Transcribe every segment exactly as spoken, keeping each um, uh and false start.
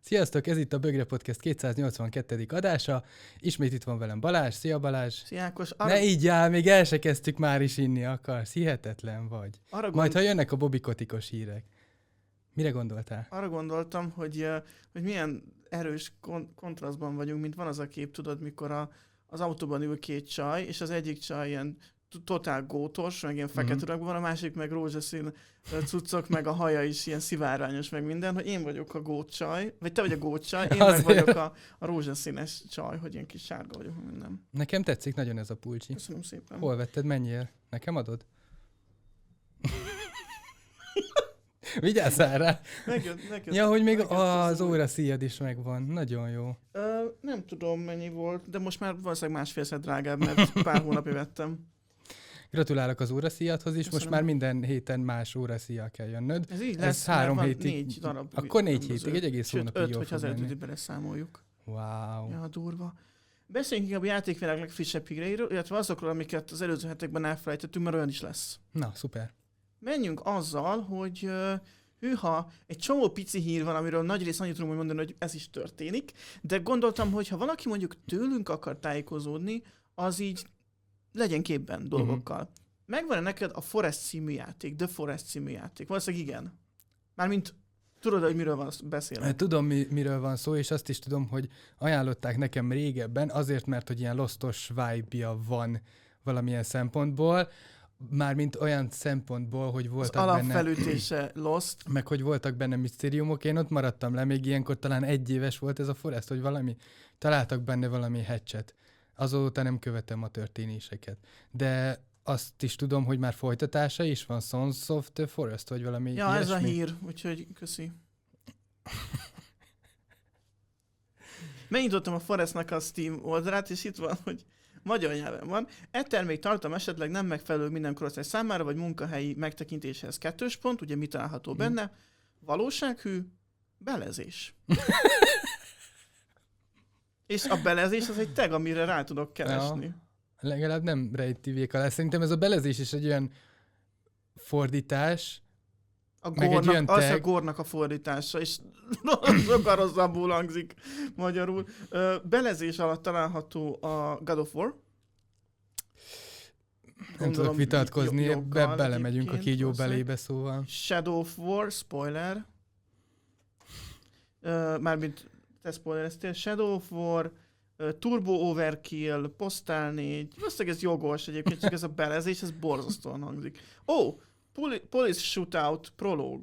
Sziasztok, ez itt a Bögre Podcast kétszáznyolcvankettedik adása. Ismét itt van velem Balázs. Szia Balázs! Szia Ákos! Arra... Ne így áll, még el se kezdtük, már is inni akarsz. Hihetetlen vagy. Arra gond... Majd, ha jönnek a bobikotikos hírek. Mire gondoltál? Arra gondoltam, hogy, hogy milyen erős kon- kontrasztban vagyunk, mint van az a kép, tudod, mikor a, az autóban ül két csaj, és az egyik csaj ilyen totál gótos, meg ilyen fekete Mhm. urakban, a másik meg rózsaszín cuccok, meg a haja is ilyen szivárványos, meg minden, hogy én vagyok a gótcsaj, vagy te vagy a gótcsaj, én meg Azért. vagyok a, a rózsaszínes csaj, hogy ilyen kis sárga vagyok, minden. Nekem tetszik nagyon ez a pulcsi. Köszönöm szépen. Hol vetted, mennyiért? Nekem adod? Vigyázzál rá! Megjött, megjött, Ja, hogy még megjött az új- óraszíjad is megvan. Nagyon jó. Ö, nem tudom mennyi volt, de most már valószínűleg másfélszer drágább, mert pár hónapja vettem. Gratulálok az óraszíjadhoz is, most Köszönöm. már minden héten más óraszíjjal kell jönnöd. Ez így Ez lesz, három mert van hétig- négy darab. Akkor négy különböző. hétig, egy egész Sőt, hónapig öt, jól hogyha az fog menni. előtti beleszámoljuk. Wow. Ja, durva. Beszéljünk inkább a játékvilág legfrissebb híreiről, illetve azokról, amiket az előző hetekben elfelejtettünk, mert olyan is lesz. Na, szuper. Menjünk azzal, hogy uh, hűha, egy csomó pici hír van, amiről nagy rész annyit tudunk mondani, hogy ez is történik, de gondoltam, hogy ha valaki mondjuk tőlünk akar tájékozódni, az így legyen képben dolgokkal. Uh-huh. Megvan-e neked a Forest című játék, The Forest című játék? Valószínűleg igen. Mármint tudod, hogy miről van beszélek. Tudom, mi, miről van szó, és azt is tudom, hogy ajánlották nekem régebben, azért, mert hogy ilyen lostos vibe-ja van valamilyen szempontból, mármint olyan szempontból, hogy Az voltak benne, alapfelütése Lost. meg hogy voltak benne misztériumok, én ott maradtam le, még ilyenkor talán egy éves volt ez a Forest, hogy valami, találtak benne valami hatchet. Azóta nem követem a történéseket. De azt is tudom, hogy már folytatása is van, Sons of the Forest, vagy valami Ja, ez a ilyesmi. hír, úgyhogy köszi. Megnyitottam a Forestnak a Steam oldalát, és itt van, hogy magyar nyelven van. E termék tartalom esetleg nem megfelelő minden korosztály számára, vagy munkahelyi megtekintéshez kettős pont, ugye mi található benne? Valósághű, belezés. És a belezés az egy tag, amire rá tudok keresni. Ja. Legalább nem rejti véka lesz. Szerintem ez a belezés is egy olyan fordítás, A meg egy górnak, olyan az a tag. górnak a fordítása, és sokkal rosszabbul hangzik magyarul. Ö, belezés alatt található a God of War. nem Gondolom, tudok vitatkozni, jog- ebbe joggal belemegyünk a egyébként kígyó valószínűleg. belébe, szóval. Shadow of War, spoiler. Ö, mármint te spoilereztél. Shadow of War, ö, Turbo Overkill, Postal négy. Valószínűleg ez jogos egyébként, csak ez a belezés, ez borzasztóan hangzik. Ó, oh, Poli- Police Shootout Prologue.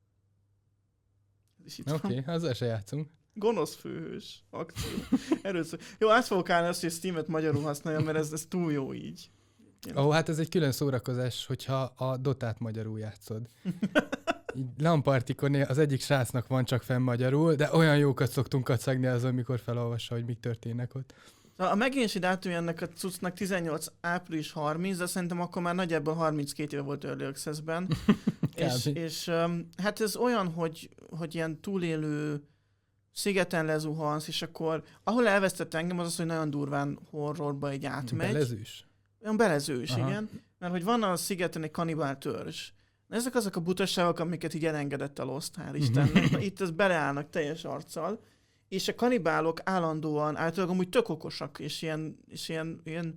Ez is itt Oké, van. okay, azzal se játszunk. Gonosz főhős akció. Erről szó. Jó, át fogok állni azt, hogy Steam-et magyarul használjam, mert ez, ez túl jó így. Ó, oh, hát ez egy külön szórakozás, hogyha a Dotát magyarul játszod. Így lampartikon az egyik srácnak van csak fenn magyarul, de olyan jókat szoktunk kacagni azon, amikor felolvassa, hogy mik történnek ott. A megjelenési dátum ennek a cuccnak tizennyolc április harminc, de szerintem akkor már nagyjából harminckét éve volt Early Access-ben. és és um, hát ez olyan, hogy, hogy ilyen túlélő szigeten lezuhansz, és akkor ahol elvesztett engem az az, hogy nagyon durván horrorba így átmegy. Belezős. Olyan belezős, Aha. igen. Mert hogy van a szigeten egy kanibál törzs. Ezek azok a butaságok, amiket így elengedett a Lost, hál' Istennek. Na, itt ez beleállnak teljes arccal, és a kanibálok állandóan, általában amúgy tök okosak, és ilyen, és ilyen, ilyen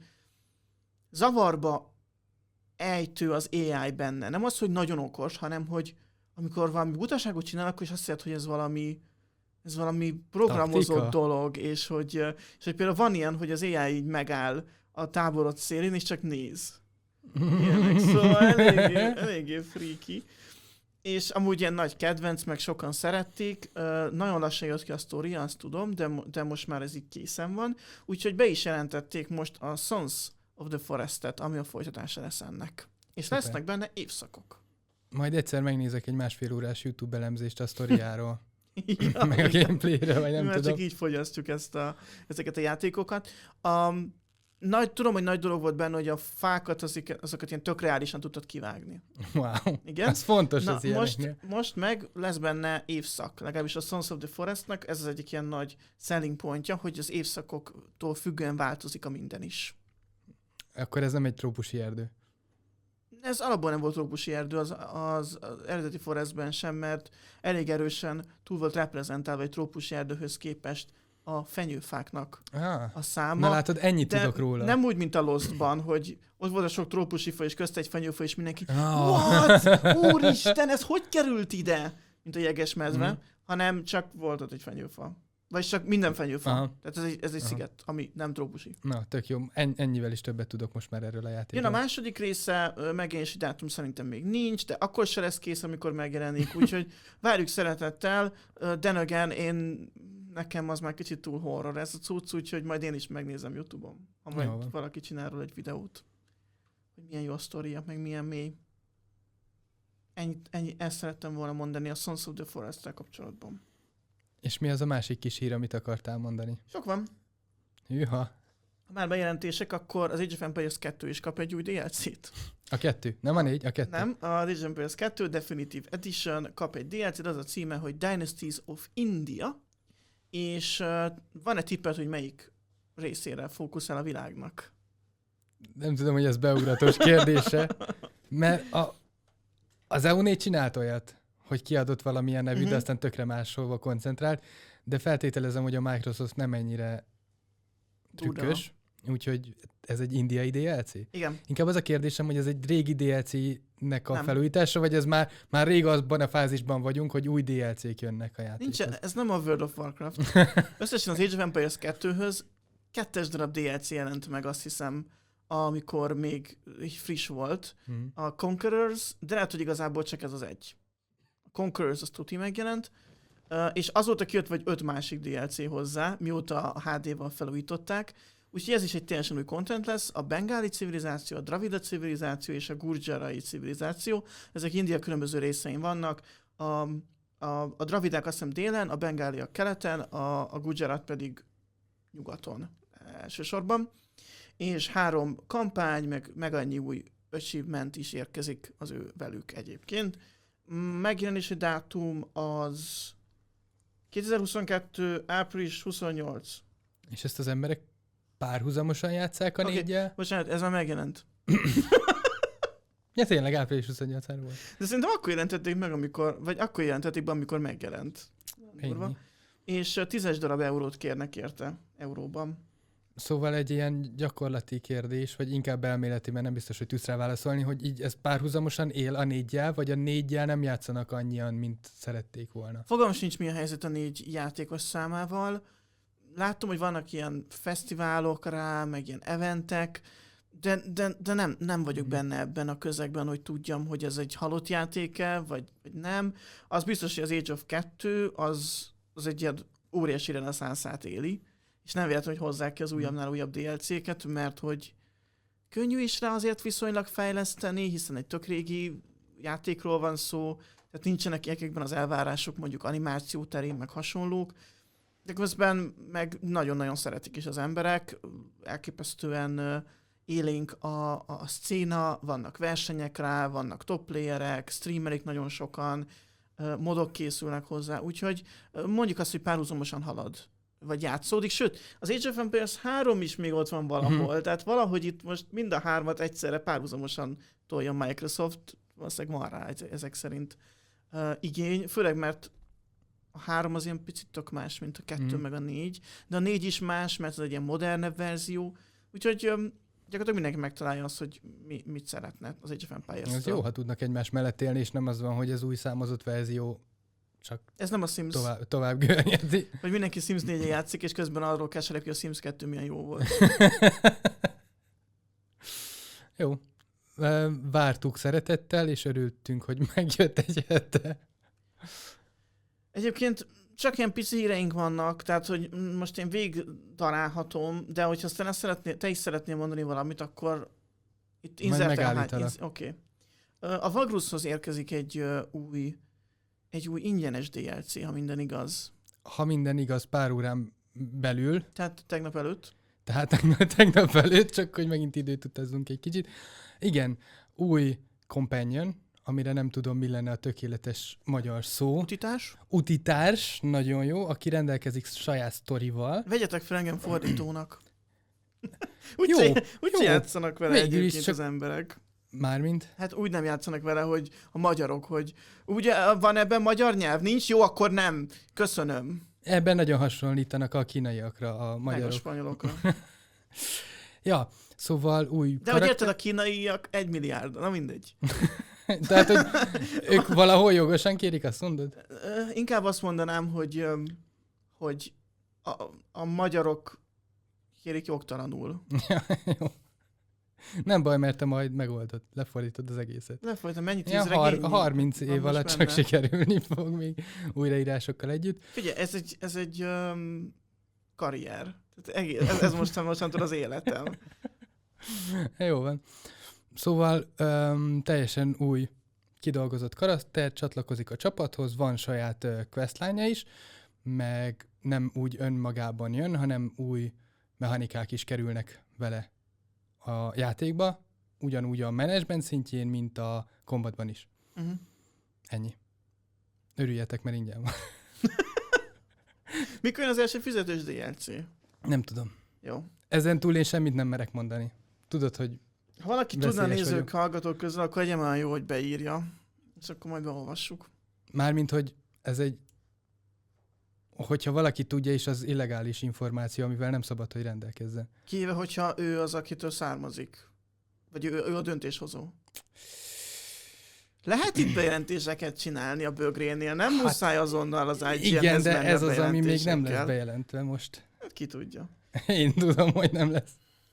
zavarba ejtő az á i benne. Nem az, hogy nagyon okos, hanem hogy amikor valami butaságot csinál, akkor is azt jelenti, hogy ez valami ez valami programozott Taktika. dolog, és hogy, és hogy például van ilyen, hogy az á i így megáll a táborod szélén, és csak néz. Ilyenek, szóval eléggé, eléggé freaky. És amúgy ilyen nagy kedvenc, meg sokan szerették. Uh, nagyon lassan jött ki a sztori, azt tudom, de, mo- de most már ez így készen van. Úgyhogy be is jelentették most a Sons of the Forest-et, ami a folytatása lesz ennek. És Szuper. lesznek benne évszakok. Majd egyszer megnézek egy másfél órás YouTube elemzést a sztoriáról, Ja, meg a igen. gameplayről, vagy nem Mert tudom. csak így fogyasztjuk ezt a, ezeket a játékokat. Um, nagy, tudom, hogy nagy dolog volt benne, hogy a fákat, azokat, azokat ilyen tök reálisan tudtad kivágni. Wow, Igen? ez fontos Na, az most, ilyeneknél. most meg lesz benne évszak, legalábbis a Sons of the Forestnak ez az egyik ilyen nagy selling pontja, hogy az évszakoktól függően változik a minden is. Akkor ez nem egy trópusi erdő. Ez alapból nem volt trópusi erdő az, az, az eredeti Forestben sem, mert elég erősen túl volt reprezentálva egy trópusi erdőhöz képest a fenyőfáknak Ah, a száma. na látod, ennyit de tudok róla. nem úgy, mint a Lostban, hogy ott volt a sok trópusi fa, és közt egy fenyőfa, és mindenki Oh. what? Úristen, ez hogy került ide? Mint a jegesmedve, Mm. hanem csak volt ott egy fenyőfa. Vagy csak minden fenyőfa. Aha. Tehát ez egy, ez egy sziget, ami nem trópusi. Na, tök jó. En- ennyivel is többet tudok most már erről a játékról. Jön a második része, ö, megjelenési dátum szerintem még nincs, de akkor se lesz kész, amikor megjelenik, úgyhogy várjuk szeretettel. Ö, Then again, én, nekem az már kicsit túl horror ez a cucc, úgyhogy majd én is megnézem YouTube-on, ha majd Jó van. valaki csinál róla egy videót. Hogy milyen jó a sztoria, meg milyen mély. Ennyi, ennyi, ezt szerettem volna mondani a Sons of the Forest-tel kapcsolatban. És mi az a másik kis hír, amit akartál mondani? Sok van. Hűha. Ha már bejelentések, akkor az Age of Empires kettő is kap egy új dé el cét. A kettő. Nem a négy, a kettő. Nem, az Age of Empires kettő Definitive Edition kap egy dé el cét, az a címe, hogy Dynasties of India, és uh, van egy tippet, hogy melyik részére fókuszál a világnak? Nem tudom, hogy ez beugratos kérdése, mert a, az é u négy csinált olyat, hogy kiadott valamilyen nevű, Mhm. de aztán tökre máshova koncentrált, de feltételezem, hogy a Microsoft nem ennyire trükkös, úgyhogy ez egy indiai dé el cé? Igen. Inkább az a kérdésem, hogy ez egy régi dé el cé-nek a Nem. felújítása, vagy ez már, már rég azban a fázisban vagyunk, hogy új dé el cé-k jönnek a Nincs, játékhoz. ez nem a World of Warcraft. Összesen az Age of Empires kettőhöz kettes darab dé el cé jelent meg, azt hiszem, amikor még így friss volt. Mhm. A Conquerors, de lehet, hogy igazából csak ez az egy. A Conquerors az tuti megjelent, uh, és azóta kijött vagy öt másik dé el cé hozzá, mióta a há dé-val felújították. Úgyhogy ez is egy teljesen új content lesz. A bengáli civilizáció, a dravida civilizáció és a gurjarai civilizáció. Ezek India különböző részein vannak. A, a, a dravidák azt hiszem délen, a bengáliak keleten, a, a gujarat pedig nyugaton elsősorban. És három kampány, meg, meg annyi új achievement is érkezik az ő velük egyébként. Megjelenési dátum az kétezer-huszonkettő. április huszonnyolc. És ezt az emberek párhuzamosan játsszák a Oké. négyel? Bocsánat, ez már megjelent. Ja, tényleg április huszonnyolcán volt. De szerintem akkor jelentették meg, amikor, vagy akkor jelentették be, amikor megjelent. Durva. Ennyi. És uh, tízes darab eurót kérnek érte, euróban. Szóval egy ilyen gyakorlati kérdés, vagy inkább elméleti, mert nem biztos, hogy tudsz rá válaszolni, hogy így ez párhuzamosan él a négyel, vagy a négyel nem játszanak annyian, mint szerették volna. Fogalmam sincs, mi a helyzet a négy játékos számával. Láttam, hogy vannak ilyen fesztiválok rá, meg ilyen eventek, de, de, de nem, nem vagyok Mhm. benne ebben a közegben, hogy tudjam, hogy ez egy halott játéke, vagy, vagy nem. Az biztos, hogy az Age of kettő az, az egy ilyen óriási reneszánszát éli, és nem véletlen, hogy hozzák ki az újabbnál újabb dé el cé-ket, mert hogy könnyű is rá azért viszonylag fejleszteni, hiszen egy tök régi játékról van szó, tehát nincsenek ilyenekben az elvárások, mondjuk animáció terén, meg hasonlók, de közben meg nagyon-nagyon szeretik is az emberek, elképesztően ö, élénk a, a szcéna, vannak versenyek rá, vannak top playerek, streamerik nagyon sokan, ö, modok készülnek hozzá, úgyhogy ö, mondjuk azt, hogy párhuzamosan halad, vagy játszódik, sőt, az Age of Empires három is még ott van valahol, Mhm. tehát valahogy itt most mind a hármat egyszerre párhuzamosan tolja Microsoft, valószínűleg van rá ez- ezek szerint uh, igény, főleg mert a három az ilyen picit tök más, mint a kettő Mhm. meg a négy, de a négy is más, mert ez egy ilyen modernebb verzió, úgyhogy um, gyakorlatilag mindenki megtalálja azt, hogy mi, mit szeretne az Age of Empires-től. Ez jó, ha tudnak egymás mellett élni, és nem az van, hogy az új számozott verzió csak Ez nem a Sims, tovább, tovább görnyedi. hogy mindenki Sims négyen játszik, és közben arról keserek, hogy a Sims kettő milyen jó volt. Jó. Ö, Vártuk szeretettel, és örültünk, hogy megjött egy hete. Egyébként csak ilyen pici híreink vannak, tehát hogy most én végig darálhatom, de hogyha te, szeretné, te is szeretnél mondani valamit, akkor itt Majd inzertel megállítalak. hány- Oké. Okay. A Vagrushoz érkezik egy ö, új, egy új ingyenes dé el cé, ha minden igaz. Ha minden igaz, pár órán belül, Tehát tegnap előtt. tehát tegnap, tegnap előtt, csak hogy megint időt utazzunk egy kicsit. Igen, új companion, amire nem tudom, mi lenne a tökéletes magyar szó. Utitás. Utitárs, nagyon jó, aki rendelkezik saját sztorival. Vegyetek fel engem fordítónak. úgy Jó, se, úgy jó. se játszanak vele Végül is egyébként csak- az emberek. Mármint? Hát úgy nem játszanak vele, hogy a magyarok, hogy ugye van ebben magyar nyelv? Nincs? Jó, akkor nem. Köszönöm. Ebben nagyon hasonlítanak a kínaiakra, a magyarok. Meg a spanyolokra. Ja, szóval új De karakter... hogy érted, a kínaiak egy milliárd, na mindegy. Tehát, hogy ők valahol jogosan kérik, azt mondod? Inkább azt mondanám, hogy, hogy a, a magyarok kérik jogtalanul. Ja, jó. Nem baj, mert te majd megoldod, lefordítod az egészet. Lefordítom, mennyit ja, har- harminc év alatt csak sikerülni fog még újraírásokkal együtt. Figyelj, ez egy, ez egy um, karrier. Tehát egész, ez, ez mostan, mostantól az életem. Jó van. Szóval um, teljesen új kidolgozott karakter csatlakozik a csapathoz, van saját uh, questline-ja is, meg nem úgy önmagában jön, hanem új mechanikák is kerülnek vele a játékba, ugyanúgy a management szintjén, mint a combatban is. Uh-huh. Ennyi. Örüljetek, mert ingyen van. Mikor jön az első fizetős dé el cé? Nem tudom. Jó. Ezen túl én semmit nem merek mondani. Tudod, hogy ha valaki tudna nézők, vagyok. Hallgatók közül, akkor legyen olyan jó, hogy beírja. És akkor majd beolvassuk. Mármint, hogy ez egy hogyha valaki tudja, és az illegális információ, amivel nem szabad, hogy rendelkezzen. Kivéve, hogyha ő az, akitől származik. Vagy ő, ő a döntéshozó. Lehet itt bejelentéseket csinálni a bögrénél, nem hát, muszáj azonnal az i gé en-hez. Igen, de ez az, ami még nem lesz bejelentve most. Hát ki tudja. Én tudom, hogy nem lesz.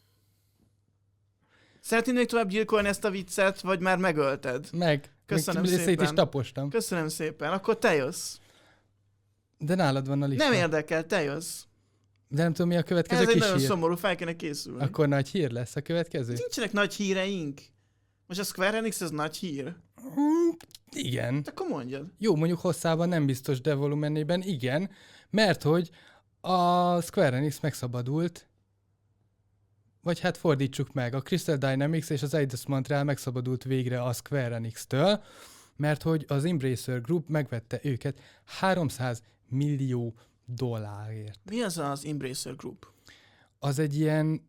Szeretnéd még tovább gyilkolni ezt a viccet, vagy már megölted? Meg. Köszönöm még szépen. Szét is tapostam. Köszönöm szépen. Akkor te jössz. De nálad van a lista. Nem érdekel, te jössz. De nem tudom, mi a következő Ez kis egy nagyon hír. szomorú, fel kéne készülni. Akkor nagy hír lesz a következő? Nincsenek nagy híreink. Most a Square Enix ez nagy hír? Mm, igen. De akkor mondjad. Jó, mondjuk hosszában nem biztos, de volumenében igen, mert hogy a Square Enix megszabadult, vagy hát fordítsuk meg, a Crystal Dynamics és az Eidos Montreal megszabadult végre a Square Enix-től, mert hogy az Embracer Group megvette őket háromszáz millió dollárért. Mi az az Embracer Group? Az egy ilyen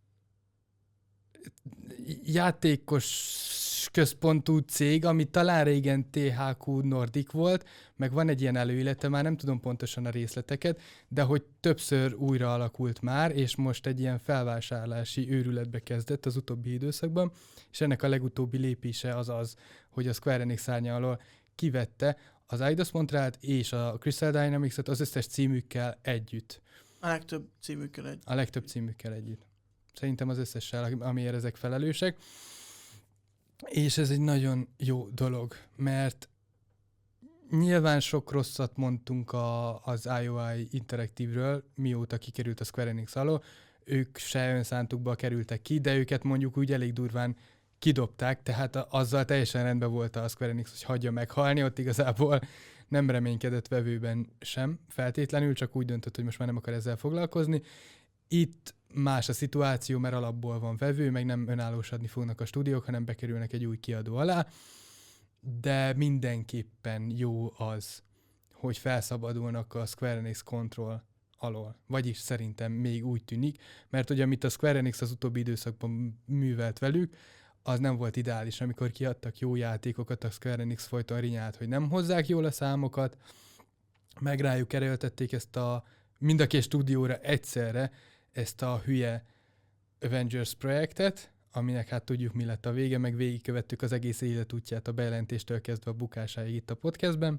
játékos központú cég, ami talán régen té há kú Nordic volt, meg van egy ilyen előélete, már nem tudom pontosan a részleteket, de hogy többször újra alakult már, és most egy ilyen felvásárlási őrületbe kezdett az utóbbi időszakban, és ennek a legutóbbi lépése az az, hogy a Square Enix szárnya alól kivette az Eidos Montrealt és a Crystal Dynamics-et az összes címükkel együtt. A legtöbb címükkel együtt. A legtöbb címükkel együtt. Szerintem az összessel, amiért ezek felelősek. És ez egy nagyon jó dolog, mert nyilván sok rosszat mondtunk a, az i o i Interactive-ről, mióta kikerült a Square Enix alól. Ők se önszántukba kerültek ki, de őket mondjuk úgy elég durván kidobták, tehát azzal teljesen rendben volt a Square Enix, hogy hagyja meghalni, ott igazából nem reménykedett vevőben sem feltétlenül, csak úgy döntött, hogy most már nem akar ezzel foglalkozni. Itt más a szituáció, mert alapból van vevő, meg nem önállósodni fognak a stúdiók, hanem bekerülnek egy új kiadó alá, de mindenképpen jó az, hogy felszabadulnak a Square Enix Control alól. Vagyis szerintem még úgy tűnik, mert hogy amit a Square Enix az utóbbi időszakban művelt velük, az nem volt ideális, amikor kiadtak jó játékokat, a Square Enix folyton rinyált, hogy nem hozzák jól a számokat, meg rájuk erőltették ezt a mind a két stúdióra egyszerre ezt a hülye Avengers projektet, aminek hát tudjuk, mi lett a vége, meg végigkövettük az egész életútját a bejelentéstől kezdve a bukásáig itt a podcastben.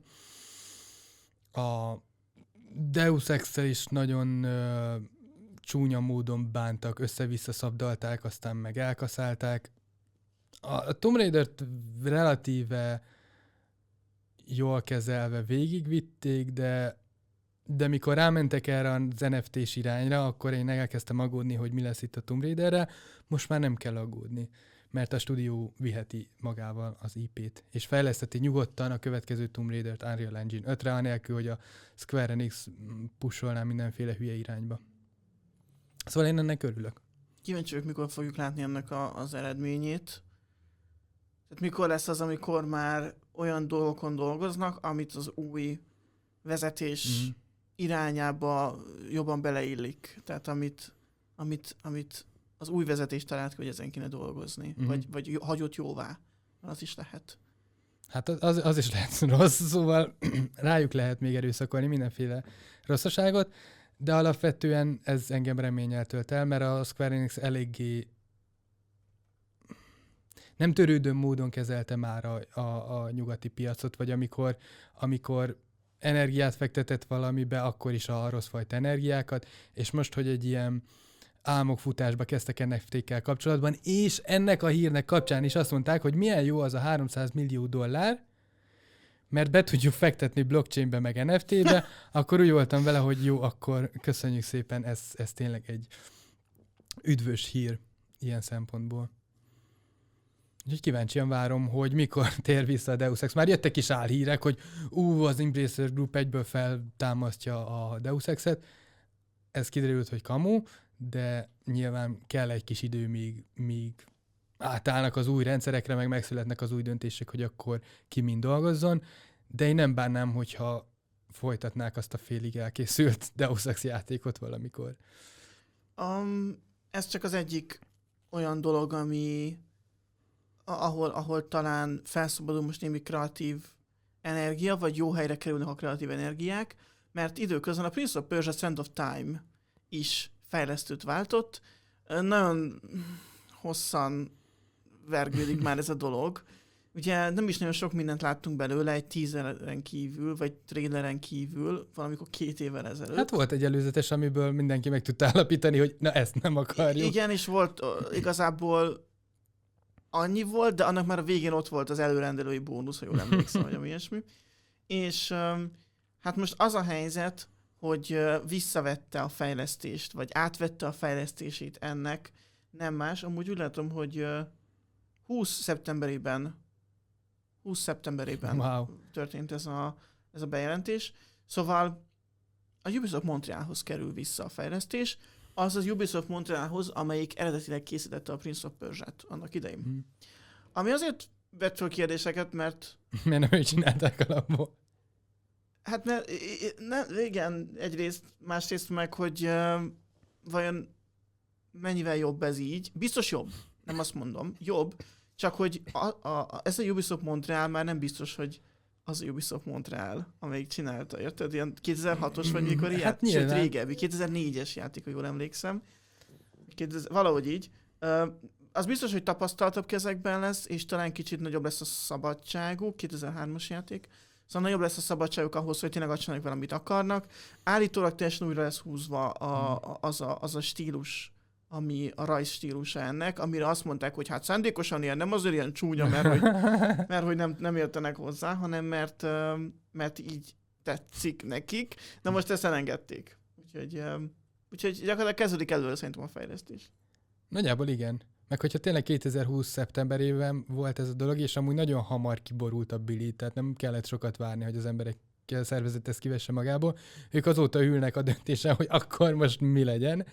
A Deus Ex-szel is nagyon uh, csúnya módon bántak, össze-vissza szabdalták, aztán meg elkaszálták. A Tomb Raider-t relatíve jól kezelve végigvitték, de, de mikor rámentek erre az en ef té-s irányra, akkor én elkezdtem aggódni, hogy mi lesz itt a Tomb Raiderre. Most már nem kell aggódni, mert a stúdió viheti magával az í pét, és fejleszteti nyugodtan a következő Tomb Raider-t Unreal Engine ötre, anélkül, hogy a Square Enix pusolná mindenféle hülye irányba. Szóval én ennek örülök. Kíváncsi vagyok, mikor fogjuk látni ennek a, az eredményét. Tehát mikor lesz az, amikor már olyan dolgokon dolgoznak, amit az új vezetés mm. irányába jobban beleillik. Tehát amit, amit, amit az új vezetés talált ki, hogy ezen kéne dolgozni, Uh-huh. vagy, vagy hagyott jóvá. Az is lehet. Hát az, az is lehet rossz, szóval rájuk lehet még erőszakolni mindenféle rosszaságot, de alapvetően ez engem reménnyel tölt el, mert a Square Enix eléggé nem törődő módon kezelte már a, a, a nyugati piacot, vagy amikor, amikor energiát fektetett valamibe, akkor is a rossz fajta energiákat, és most, hogy egy ilyen álmokfutásba kezdtek en ef té-kkel kapcsolatban, és ennek a hírnek kapcsán is azt mondták, hogy milyen jó az a háromszáz millió dollár, mert be tudjuk fektetni blockchainbe meg en ef té-be, akkor úgy voltam vele, hogy jó, akkor köszönjük szépen, ez, ez tényleg egy üdvös hír ilyen szempontból. Úgyhogy kíváncsian várom, hogy mikor tér vissza a Deus Ex. Már jöttek is álhírek, hogy ú, az Embracer Group egyből feltámasztja a Deus Ex-et. Ez kiderült, hogy kamu, de nyilván kell egy kis idő, míg, míg átállnak az új rendszerekre, meg megszületnek az új döntések, hogy akkor ki mind dolgozzon. De én nem bánnám, hogyha folytatnák azt a félig elkészült Deus Ex játékot valamikor. Um, ez csak az egyik olyan dolog, ami ahol, ahol talán felszabadul most némi kreatív energia, vagy jó helyre kerülnek a kreatív energiák, mert időközben a Prince of Persia Sands of Time is fejlesztőt váltott. Nagyon hosszan vergődik már ez a dolog. Ugye nem is nagyon sok mindent láttunk belőle egy teaseren kívül, vagy traileren kívül, valamikor két évvel ezelőtt. Hát volt egy előzetes, amiből mindenki meg tudta állapítani, hogy na ezt nem akarjuk. Igen, és volt uh, igazából annyi volt, de annak már a végén ott volt az előrendelői bónusz, ha jól emlékszem, vagy ami ilyesmi. És um, hát most az a helyzet, hogy uh, visszavette a fejlesztést, vagy átvette a fejlesztését ennek, nem más. Amúgy úgy látom, hogy uh, húsz szeptemberében húsz szeptemberében Wow. történt ez a, ez a bejelentés. Szóval a Ubisoft Montrealhoz kerül vissza a fejlesztés, az az Ubisoft Montrealhoz, amelyik eredetileg készítette a Prince of Persia-t annak idején. Hmm. Ami azért vett fel kérdéseket, mert... Miért nem ők csinálták alapból? Hát mert ne, igen, egyrészt, másrészt meg, hogy uh, vajon mennyivel jobb ez így. Biztos jobb, nem azt mondom, jobb, csak hogy a, a, ez a Ubisoft Montreal már nem biztos, hogy az a Ubisoft Montreal, amelyik csinálta, érted? Ilyen kétezer-hatos vagy mikor ilyen? Hát sőt, régebbi, kétezer-négyes játék, ha jól emlékszem. kétezer, valahogy így. Uh, az biztos, hogy tapasztaltabb kezekben lesz, és talán kicsit nagyobb lesz a szabadságuk, kétezer-hármas játék. Szóval nagyobb lesz a szabadságuk ahhoz, hogy tényleg azt csinálják vele, amit akarnak. Állítólag teljesen újra lesz húzva a, a, az, a, az a stílus, ami a rajz stílusa ennek, amire azt mondták, hogy hát szándékosan ilyen, nem azért ilyen csúnya, mert hogy, mert, hogy nem, nem értenek hozzá, hanem mert, mert így tetszik nekik. Na most ezt elengedték. Úgyhogy, úgyhogy gyakorlatilag kezdődik előre szerintem a fejlesztés. Nagyjából igen. Meg hogyha tényleg kétezer-húsz szeptemberében volt ez a dolog, és amúgy nagyon hamar kiborult a Billy, tehát nem kellett sokat várni, hogy az emberek a szervezet ezt kivesse magából. Ők azóta ülnek a döntésen, hogy akkor most mi legyen.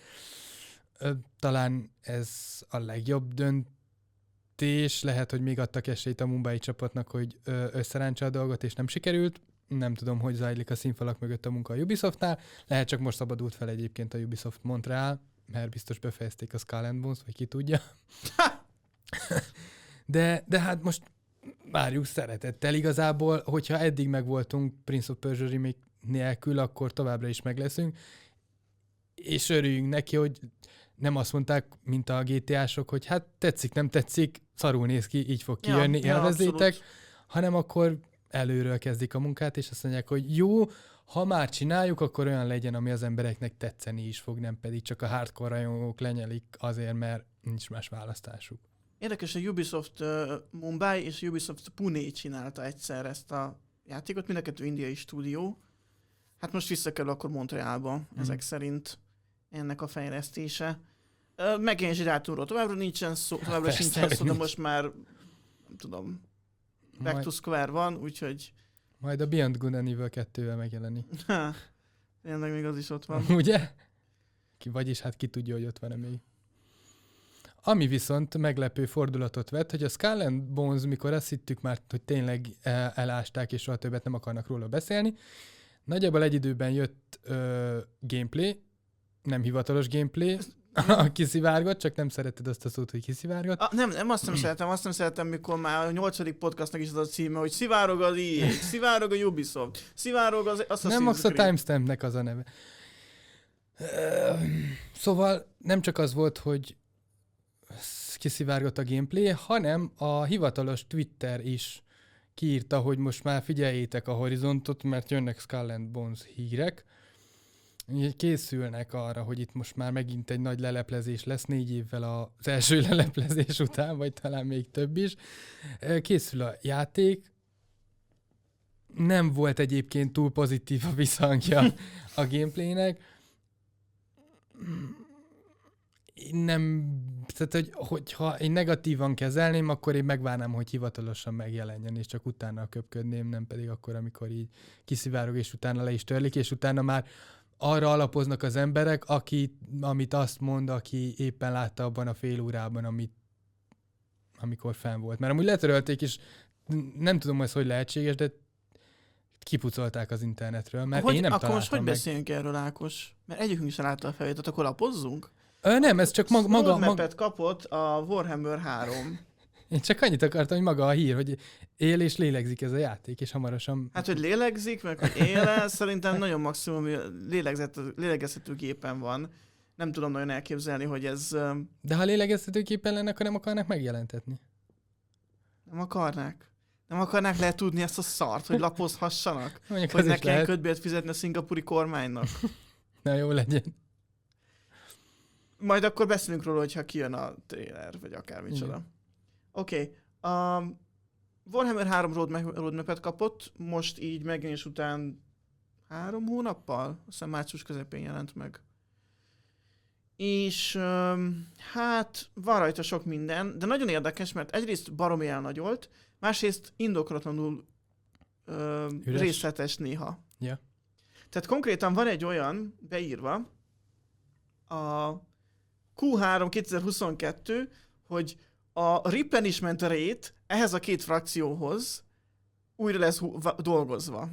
Talán ez a legjobb döntés. Lehet, hogy még adtak esélyt a Mumbai csapatnak, hogy összerántsa a dolgot, és nem sikerült. Nem tudom, hogy zajlik a színfalak mögött a munka a Ubisoftnál. Lehet csak most szabadult fel egyébként a Ubisoft Montreal, mert biztos befejezték a Skull and Bones, vagy ki tudja. de, de hát most várjuk szeretettel. Igazából, hogyha eddig megvoltunk Prince of Persia remake nélkül, akkor továbbra is meg leszünk. És örüljünk neki, hogy nem azt mondták, mint a gé té á-sok, hogy hát tetszik, nem tetszik, szarul néz ki, így fog kijönni, ja, élvezzétek, ja, hanem akkor előről kezdik a munkát, és azt mondják, hogy jó, ha már csináljuk, akkor olyan legyen, ami az embereknek tetszeni is fog, nem pedig csak a hardcore rajongók lenyelik azért, mert nincs más választásuk. Érdekes, a Ubisoft uh, Mumbai és a Ubisoft Pune csinálta egyszer ezt a játékot, mind a kettő indiai stúdió. Hát most visszakerül akkor Montrealba, mm. ezek szerint ennek a fejlesztése. Uh, Megjelenési dátumról továbbra nincsen szó, továbbra sincsen szó, de most már nem tudom, Back Majd... to Square van, úgyhogy... Majd a Beyond Good and Evil kettővel megjelenik. Ha, tényleg még az is ott van. Ugye? Ki, vagyis hát ki tudja, hogy ott van-e még. Ami viszont meglepő fordulatot vett, hogy a Skull and Bones, mikor azt hittük már, hogy tényleg elásták, és soha többet nem akarnak róla beszélni, nagyjából egy időben jött ö, gameplay, nem hivatalos gameplay. A kiszivárgott, csak nem szereted azt a szót, hogy kiszivárgott. A, nem, nem azt nem szeretem, azt nem szeretem, mikor már a nyolcadik podcastnak is az a címe, hogy szivárog az í á, szivárog a Ubisoft, szivárog az Assassin's Nem max a Creed. timestampnek az a neve. Szóval nem csak az volt, hogy kiszivárgott a gameplay, hanem a hivatalos Twitter is kiírta, hogy most már figyeljétek a horizontot, mert jönnek Skull and Bones hírek. Készülnek arra, hogy itt most már megint egy nagy leleplezés lesz, négy évvel az első leleplezés után, vagy talán még több is. Készül a játék. Nem volt egyébként túl pozitív a visszhangja a gameplaynek. Nem, tehát, hogy, hogyha én negatívan kezelném, akkor én megvárnám, hogy hivatalosan megjelenjen, és csak utána köpködném, nem pedig akkor, amikor így kiszivárog, és utána le is törlik, és utána már arra alapoznak az emberek, aki, amit azt mond, aki éppen látta abban a fél órában, amit, amikor fenn volt. Mert amúgy letörölték, és nem tudom, hogy ez hogy lehetséges, de kipucolták az internetről, mert hogy, én nem akkor találtam most hogy meg. beszéljünk erről, Ákos? Mert egyikünk sem látta a felvételt, akkor lapozzunk? Ö, nem, ez csak maga... maga, maga... Roadmap-et kapott a Warhammer három. Én csak annyit akartam, hogy maga a hír, hogy él és lélegzik ez a játék, és hamarosan... Hát, hogy lélegzik, meg hogy éle, szerintem nagyon maximum lélegezhető gépen van. Nem tudom nagyon elképzelni, hogy ez... De ha lélegeztetőképpen lenne, akkor nem akarnak megjelentetni. Nem akarnák. Nem akarnák letudni ezt a szart, hogy lapozhassanak? Mondjuk hogy az ne is kelljen lehet. kötbért fizetni a szingapúri kormánynak. Na jó legyen. Majd akkor beszélünk róla, hogyha kijön a trailer, vagy akármicsoda. Oké. Okay. A Warhammer három roadmap- roadmap-et kapott, most így megjelenés után három hónappal, azt hiszem március közepén jelent meg. És um, hát van rajta sok minden, de nagyon érdekes, mert egyrészt baromi elnagyolt, másrészt indoklatlanul uh, részletes néha. Ja. Tehát konkrétan van egy olyan beírva a kú három kétezer-huszonkettő, hogy a replenishment rate ehhez a két frakcióhoz újra lesz hu- dolgozva.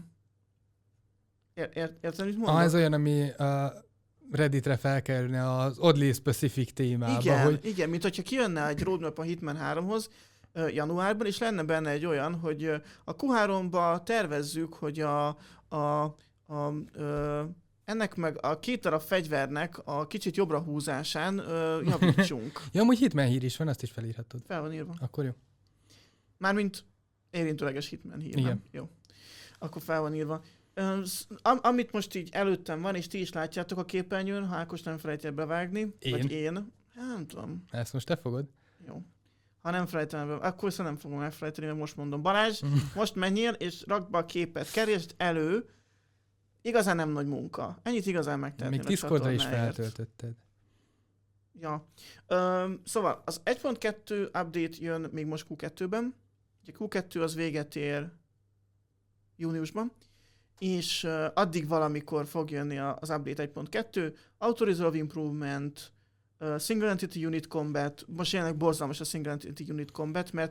Ér- ér- érted, mit mondok? Ah, ez olyan, ami a Redditre felkerülne az oddly specific témába. Igen, hogy... igen, mint hogyha kijönne egy roadmap a Hitman háromhoz uh, januárban, és lenne benne egy olyan, hogy uh, a kú háromba tervezzük, hogy a, a, a uh, ennek meg a két darab fegyvernek a kicsit jobbra húzásán uh, javítsunk. Ja, amúgy Hitman hír is van, azt is felírhatod. Fel van írva. Akkor jó. Mármint érintőleges Hitman hír, Igen. nem? Jó. Akkor fel van írva. Uh, am- amit most így előttem van, és ti is látjátok a képernyőn, ha Ákos nem felejtje bevágni, Én? vagy én. Hát, nem tudom. Ezt most te fogod? Jó. Ha nem felejtem be, akkor szóval nem fogom elfelejteni, mert most mondom. Balázs, most menjél, és rakd be a képet, keresd elő. Igazán nem nagy munka. Ennyit igazán megtehetnél. Még Discordra is feltöltötted. Ja. Üm, szóval az egy pont kettő update jön még most kú kettőben. Ugye kú kettő az véget ér júniusban, és uh, addig valamikor fog jönni az update egy pont kettő, Auto-Resolve Improvement, uh, Single Entity Unit Combat, most jelenleg borzalmas a Single Entity Unit Combat, mert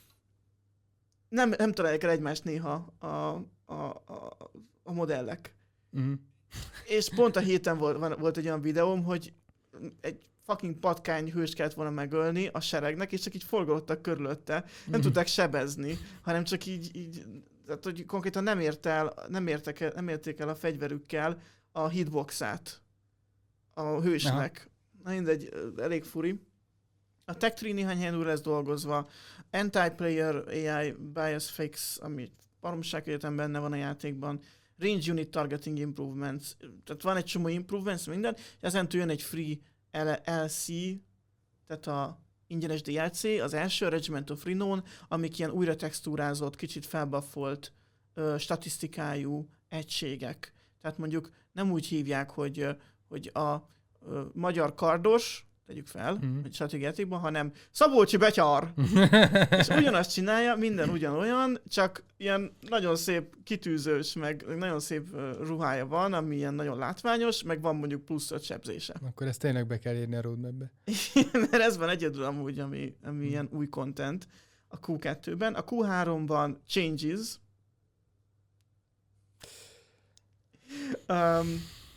nem, nem találják el egymást néha a, a, a, a modellek. Uh-huh. És pont a héten volt, volt egy olyan videóm, hogy egy fucking patkány hőst kellett volna megölni a seregnek, és csak így forgolódtak körülötte. Nem Uh-huh. tudták sebezni, hanem csak így, így tehát, hogy konkrétan nem, ért el, nem, értek el, nem érték el a fegyverükkel a hitboxát a hősnek. Na mindegy, elég furi. A Tech Tree néhány helyen újra lesz dolgozva. Anti-player á i bias fix, ami baromság egyetem benne van a játékban. Range Unit Targeting Improvements. Tehát van egy csomó improvements, minden. És ezen túl jön egy free el cé, tehát a ingyenes dé el cé, az első, a Regiment of Renown, amik ilyen újra textúrázott, kicsit felbuffolt ö, statisztikájú egységek. Tehát mondjuk nem úgy hívják, hogy, ö, hogy a ö, magyar kardos, tegyük fel, Mhm. hogy stratégiátékban, hanem Szabolcsi Betyar! És ugyanazt csinálja, minden ugyanolyan, csak ilyen nagyon szép kitűzős, meg nagyon szép ö, ruhája van, ami ilyen nagyon látványos, meg van mondjuk plusz öt sebzése. Akkor ezt tényleg be kell írni a roadmapbe. Mert ez van egyedül amúgy, ami, ami ilyen új content a kú kettőben. A kú háromban changes. Um,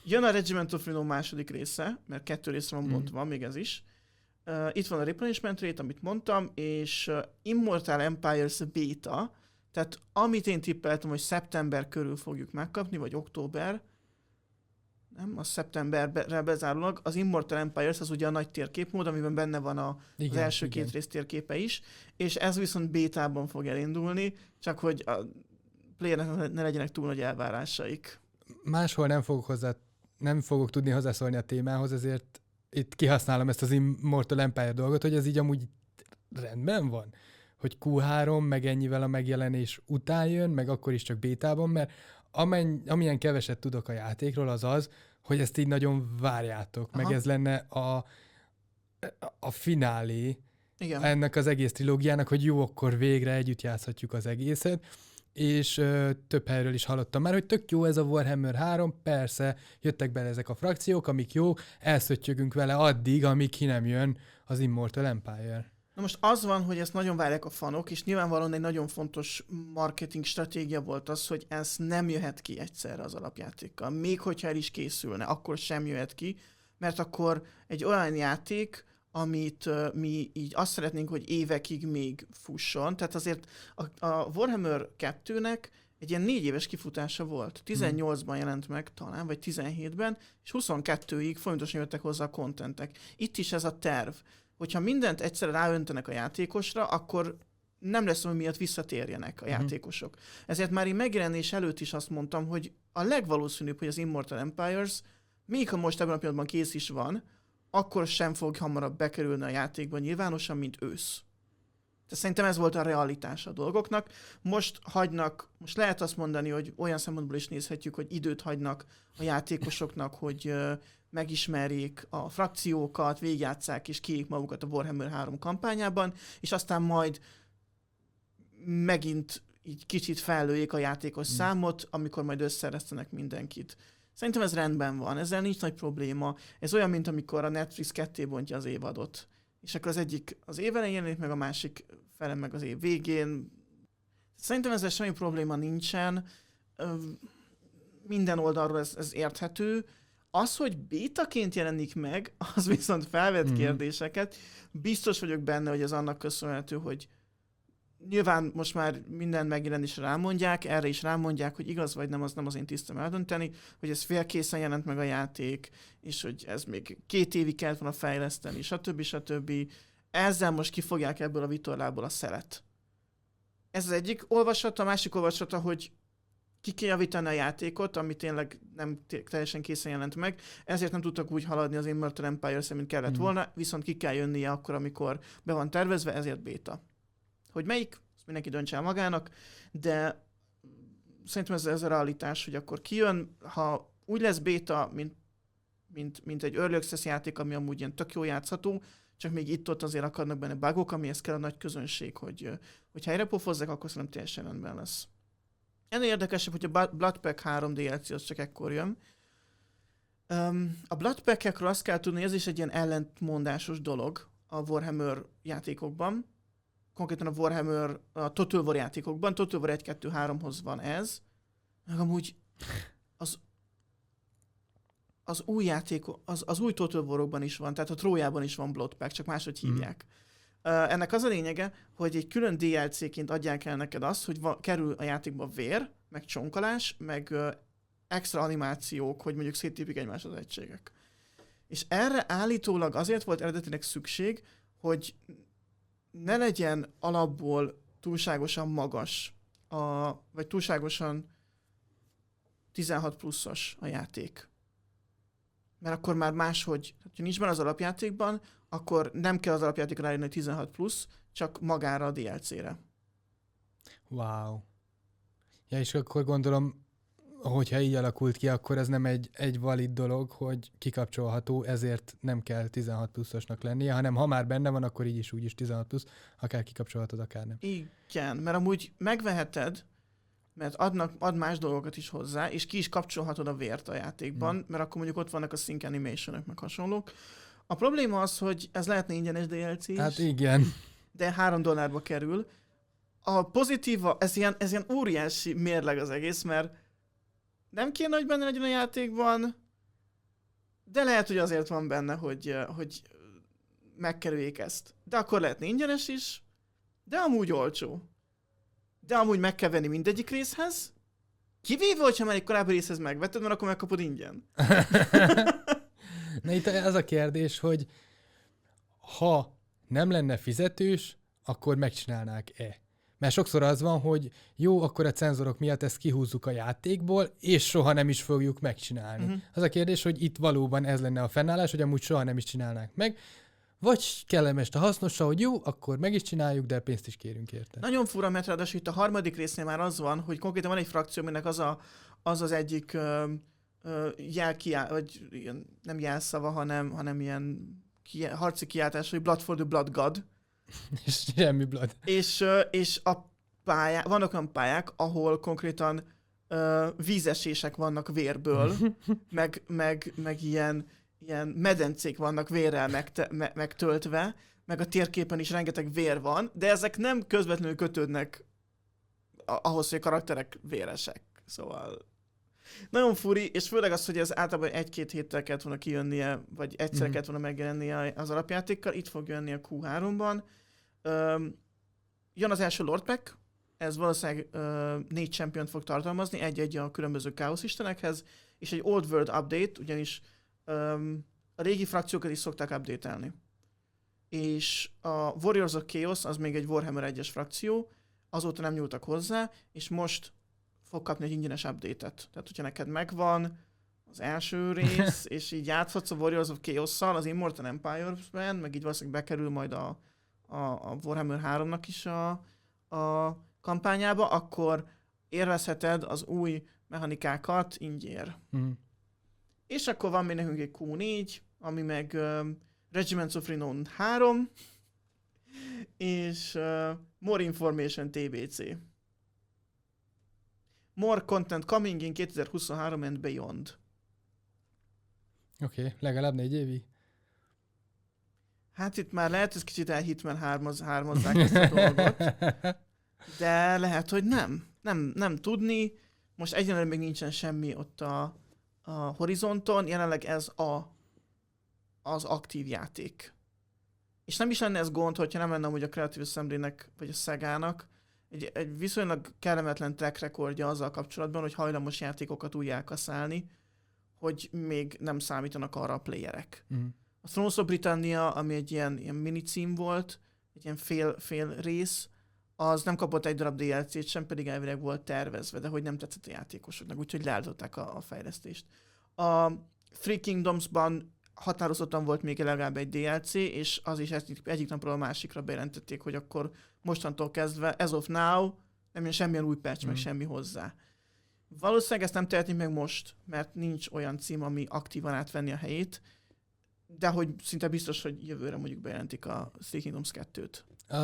Jön a Regiment of Reno második része, mert kettő részre van Mm. bontva, még ez is. Uh, itt van a Replenishment Rate, amit mondtam, és uh, Immortal Empires Beta, tehát amit én tippeltem, hogy szeptember körül fogjuk megkapni, vagy október, nem, az szeptemberre bezárólag, az Immortal Empires az ugye a nagy térképmód, amiben benne van a, Igen, az első igen. két rész térképe is, és ez viszont bétában fog elindulni, csak hogy a playernek ne legyenek túl nagy elvárásaik. Máshol nem fogok, hozzá, nem fogok tudni hozzászólni a témához, ezért itt kihasználom ezt az Immortal Empire dolgot, hogy ez így amúgy rendben van. Hogy kú három, meg ennyivel a megjelenés után jön, meg akkor is csak bétában, mert amen, amilyen keveset tudok a játékról, az az, hogy ezt így nagyon várjátok. Aha. Meg ez lenne a, a finálé Igen. ennek az egész trilógiának, hogy jó, akkor végre együtt játszhatjuk az egészet, és ö, több helyről is hallottam már, hogy tök jó ez a Warhammer három, persze, jöttek bele ezek a frakciók, amik jó, elszöttyögünk vele addig, amíg ki nem jön az Immortal Empire. Na most az van, hogy ezt nagyon várják a fanok, és nyilvánvalóan egy nagyon fontos marketing stratégia volt az, hogy ez nem jöhet ki egyszerre az alapjátékkal. Még hogyha el is készülne, akkor sem jöhet ki, mert akkor egy olyan játék, amit uh, mi így azt szeretnénk, hogy évekig még fusson. Tehát azért a, a Warhammer kettőnek egy ilyen négy éves kifutása volt. tizennyolcban jelent meg talán, vagy tizenhétben, és huszonkettőig folyamatosan jöttek hozzá a kontentek. Itt is ez a terv. Hogyha mindent egyszerre ráöntenek a játékosra, akkor nem lesz, ami miatt visszatérjenek a Uh-huh. játékosok. Ezért már én megjelenés előtt is azt mondtam, hogy a legvalószínűbb, hogy az Immortal Empires, még ha most ebben a pillanatban kész is van, akkor sem fog hamarabb bekerülni a játékba nyilvánosan, mint ősz. Tehát szerintem ez volt a realitás a dolgoknak. Most hagynak, most lehet azt mondani, hogy olyan szempontból is nézhetjük, hogy időt hagynak a játékosoknak, hogy uh, megismerjék a frakciókat, végigjátsszák és kiéljék magukat a Warhammer három kampányában, és aztán majd megint így kicsit fellőjék a játékos Mm. számot, amikor majd összeresztenek mindenkit. Szerintem ez rendben van, ezzel nincs nagy probléma. Ez olyan, mint amikor a Netflix ketté bontja az évadot. És akkor az egyik az év elején jelenik, meg a másik fele meg az év végén. Szerintem ezzel semmi probléma nincsen. Ö, Minden oldalról ez, ez érthető. Az, hogy bétaként jelenik meg, az viszont felvet Mhm. kérdéseket. Biztos vagyok benne, hogy ez annak köszönhető, hogy nyilván most már minden megjelenésre rámondják, erre is rámondják, hogy igaz vagy nem, az nem az én tisztem eldönteni, hogy ez félkészen jelent meg a játék, és hogy ez még két évig kellett volna fejleszteni, stb. stb. Ezzel most kifogják ebből a vitorlából a szelet. Ez az egyik olvasata, a másik olvasata, hogy ki kell javítani a játékot, ami tényleg nem t- teljesen készen jelent meg, ezért nem tudtak úgy haladni az Immortal Empires, mint kellett Mhm. volna, viszont ki kell jönnie akkor, amikor be van tervezve, ezért béta. Hogy melyik, azt mindenki döntse el magának, de szerintem ez, ez a realitás, hogy akkor kijön, ha úgy lesz béta, mint, mint, mint egy Early Access játék, ami amúgy ilyen tök jó játszható, csak még itt-ott azért akadnak benne bugok, amihez kell a nagy közönség, hogy, hogy helyre pofozzák, akkor szerintem teljesen rendben lesz. Ennél érdekesebb, hogy a Bloodpack három dé el cé az csak ekkor jön. Um, a Bloodpack-ekről azt kell tudni, hogy ez is egy ilyen ellentmondásos dolog a Warhammer játékokban. Konkrétan a Warhammer, a Total War játékokban. Total War egy kettő háromhoz van ez. Meg amúgy az, az új játék, az, az új Total War-okban is van, tehát a Trójában is van Bloodpack, csak máshogy hívják. Mm. Uh, ennek az a lényege, hogy egy külön dé el cé-ként adják el neked azt, hogy va- kerül a játékba vér, meg csonkolás, meg uh, extra animációk, hogy mondjuk széttépik egymás az egységek. És erre állítólag azért volt eredetileg szükség, hogy ne legyen alapból túlságosan magas, a, vagy túlságosan tizenhat pluszos a játék. Mert akkor már máshogy, ha nincs benne az alapjátékban, akkor nem kell az alapjátékra rájönni tizenhat plusz, csak magára a dé el cé-re. Wow. Ja, és akkor gondolom, hogyha így alakult ki, akkor ez nem egy, egy valid dolog, hogy kikapcsolható, ezért nem kell tizenhat pluszosnak lennie, hanem ha már benne van, akkor így is úgy is tizenhat plusz, akár kikapcsolhatod, akár nem. Igen, mert amúgy megveheted, mert adnak, ad más dolgokat is hozzá, és ki is kapcsolhatod a vért a játékban, hmm. mert akkor mondjuk ott vannak a sync animation-ök, meg hasonlók. A probléma az, hogy ez lehetne ingyenes dé el cé is, Hát igen. de három dollárba kerül. A pozitíva, ez ilyen, ez ilyen óriási mérleg az egész, mert nem kéne, hogy benne legyen a játékban, De lehet, hogy azért van benne, hogy, hogy megkerüljék ezt. De akkor lehetne ingyenes is, de amúgy olcsó. De amúgy meg kell venni mindegyik részhez, kivéve, hogyha már egy korábbi részhez megvetted, mert akkor megkapod ingyen. Na itt az a kérdés, hogy ha nem lenne fizetős, akkor megcsinálnák-e? Mert sokszor az van, hogy jó, akkor a cenzorok miatt ezt kihúzzuk a játékból, és soha nem is fogjuk megcsinálni. Uh-huh. Az a kérdés, hogy itt valóban ez lenne a fennállás, hogy amúgy soha nem is csinálnánk meg, vagy kellemes a hasznosa, hogy jó, akkor meg is csináljuk, de pénzt is kérünk érte. Nagyon fura, mert ráadásul itt a harmadik résznél már az van, hogy konkrétan van egy frakció, aminek az a, az, az egyik ö, ö, jelkiá, vagy ilyen, nem jelszava, hanem, hanem ilyen ki, harci kiáltás, hogy Blood for the Blood God. És semmi blood. És, és a pályák, vannak olyan pályák, ahol konkrétan uh, vízesések vannak vérből, meg, meg, meg ilyen, ilyen medencék vannak vérrel megte, me, megtöltve, meg a térképen is rengeteg vér van, de ezek nem közvetlenül kötődnek ahhoz, hogy a karakterek véresek. Szóval nagyon furi, és főleg az, hogy ez általában egy-két héttel kellett volna kijönnie, vagy egyszer mm-hmm. kellett volna megjelennie az alapjátékkal, itt fog jönni a kú háromban. Um, jön az első Lord Pack, ez valószínűleg uh, négy championt fog tartalmazni, egy-egy a különböző Chaos istenekhez, és egy Old World update, ugyanis um, a régi frakciókat is szokták update-elni. És a Warriors of Chaos, az még egy Warhammer egyes frakció, azóta nem nyúltak hozzá, és most fog kapni egy ingyenes update-et. Tehát, hogyha neked megvan az első rész, és így játszhatsz a Warriors of Chaos-szal, az Immortal Empires-ben, meg így valószínűleg bekerül majd a, a, a Warhammer háromnak is a, a kampányába, akkor élvezheted az új mechanikákat ingyér. Mm. És akkor van még nekünk egy kú négy, ami meg uh, Regiments of Renown három, és uh, More Information té bé cé. More content coming in kétezer-huszonhárom and beyond. Oké, okay, legalább négy évig. Hát itt már lehet, hogy kicsit elhitmen hármaz, hármazzák ezt a dolgot, de lehet, hogy nem. Nem, nem tudni. Most egyenlően még nincsen semmi ott a, a horizonton, jelenleg ez a, az aktív játék. És nem is lenne ez gond, hogyha nem lenne amúgy a Creative Assembly-nek, vagy a Sega-nak egy, egy viszonylag kellemetlen track recordja azzal kapcsolatban, hogy hajlamos játékokat úgy elkaszálni, hogy még nem számítanak arra a playerek. Mm. A Thrones of Britannia, ami egy ilyen, ilyen mini cím volt, egy ilyen fél, fél rész, az nem kapott egy darab dé el cét sem, pedig elvileg volt tervezve, de hogy nem tetszett a játékosoknak, úgyhogy leállították a, a fejlesztést. A Three Kingdoms-ban határozottan volt még legalább egy dé el cé, és az is egyik, egyik napról a másikra bejelentették, hogy akkor mostantól kezdve, as of now, nem jön semmilyen új patch, mm. meg semmi hozzá. Valószínűleg ezt nem tehetnénk meg most, mert nincs olyan cím, ami aktívan átvenni a helyét, de hogy szinte biztos, hogy jövőre mondjuk bejelentik a Three Kingdoms kettőt. A,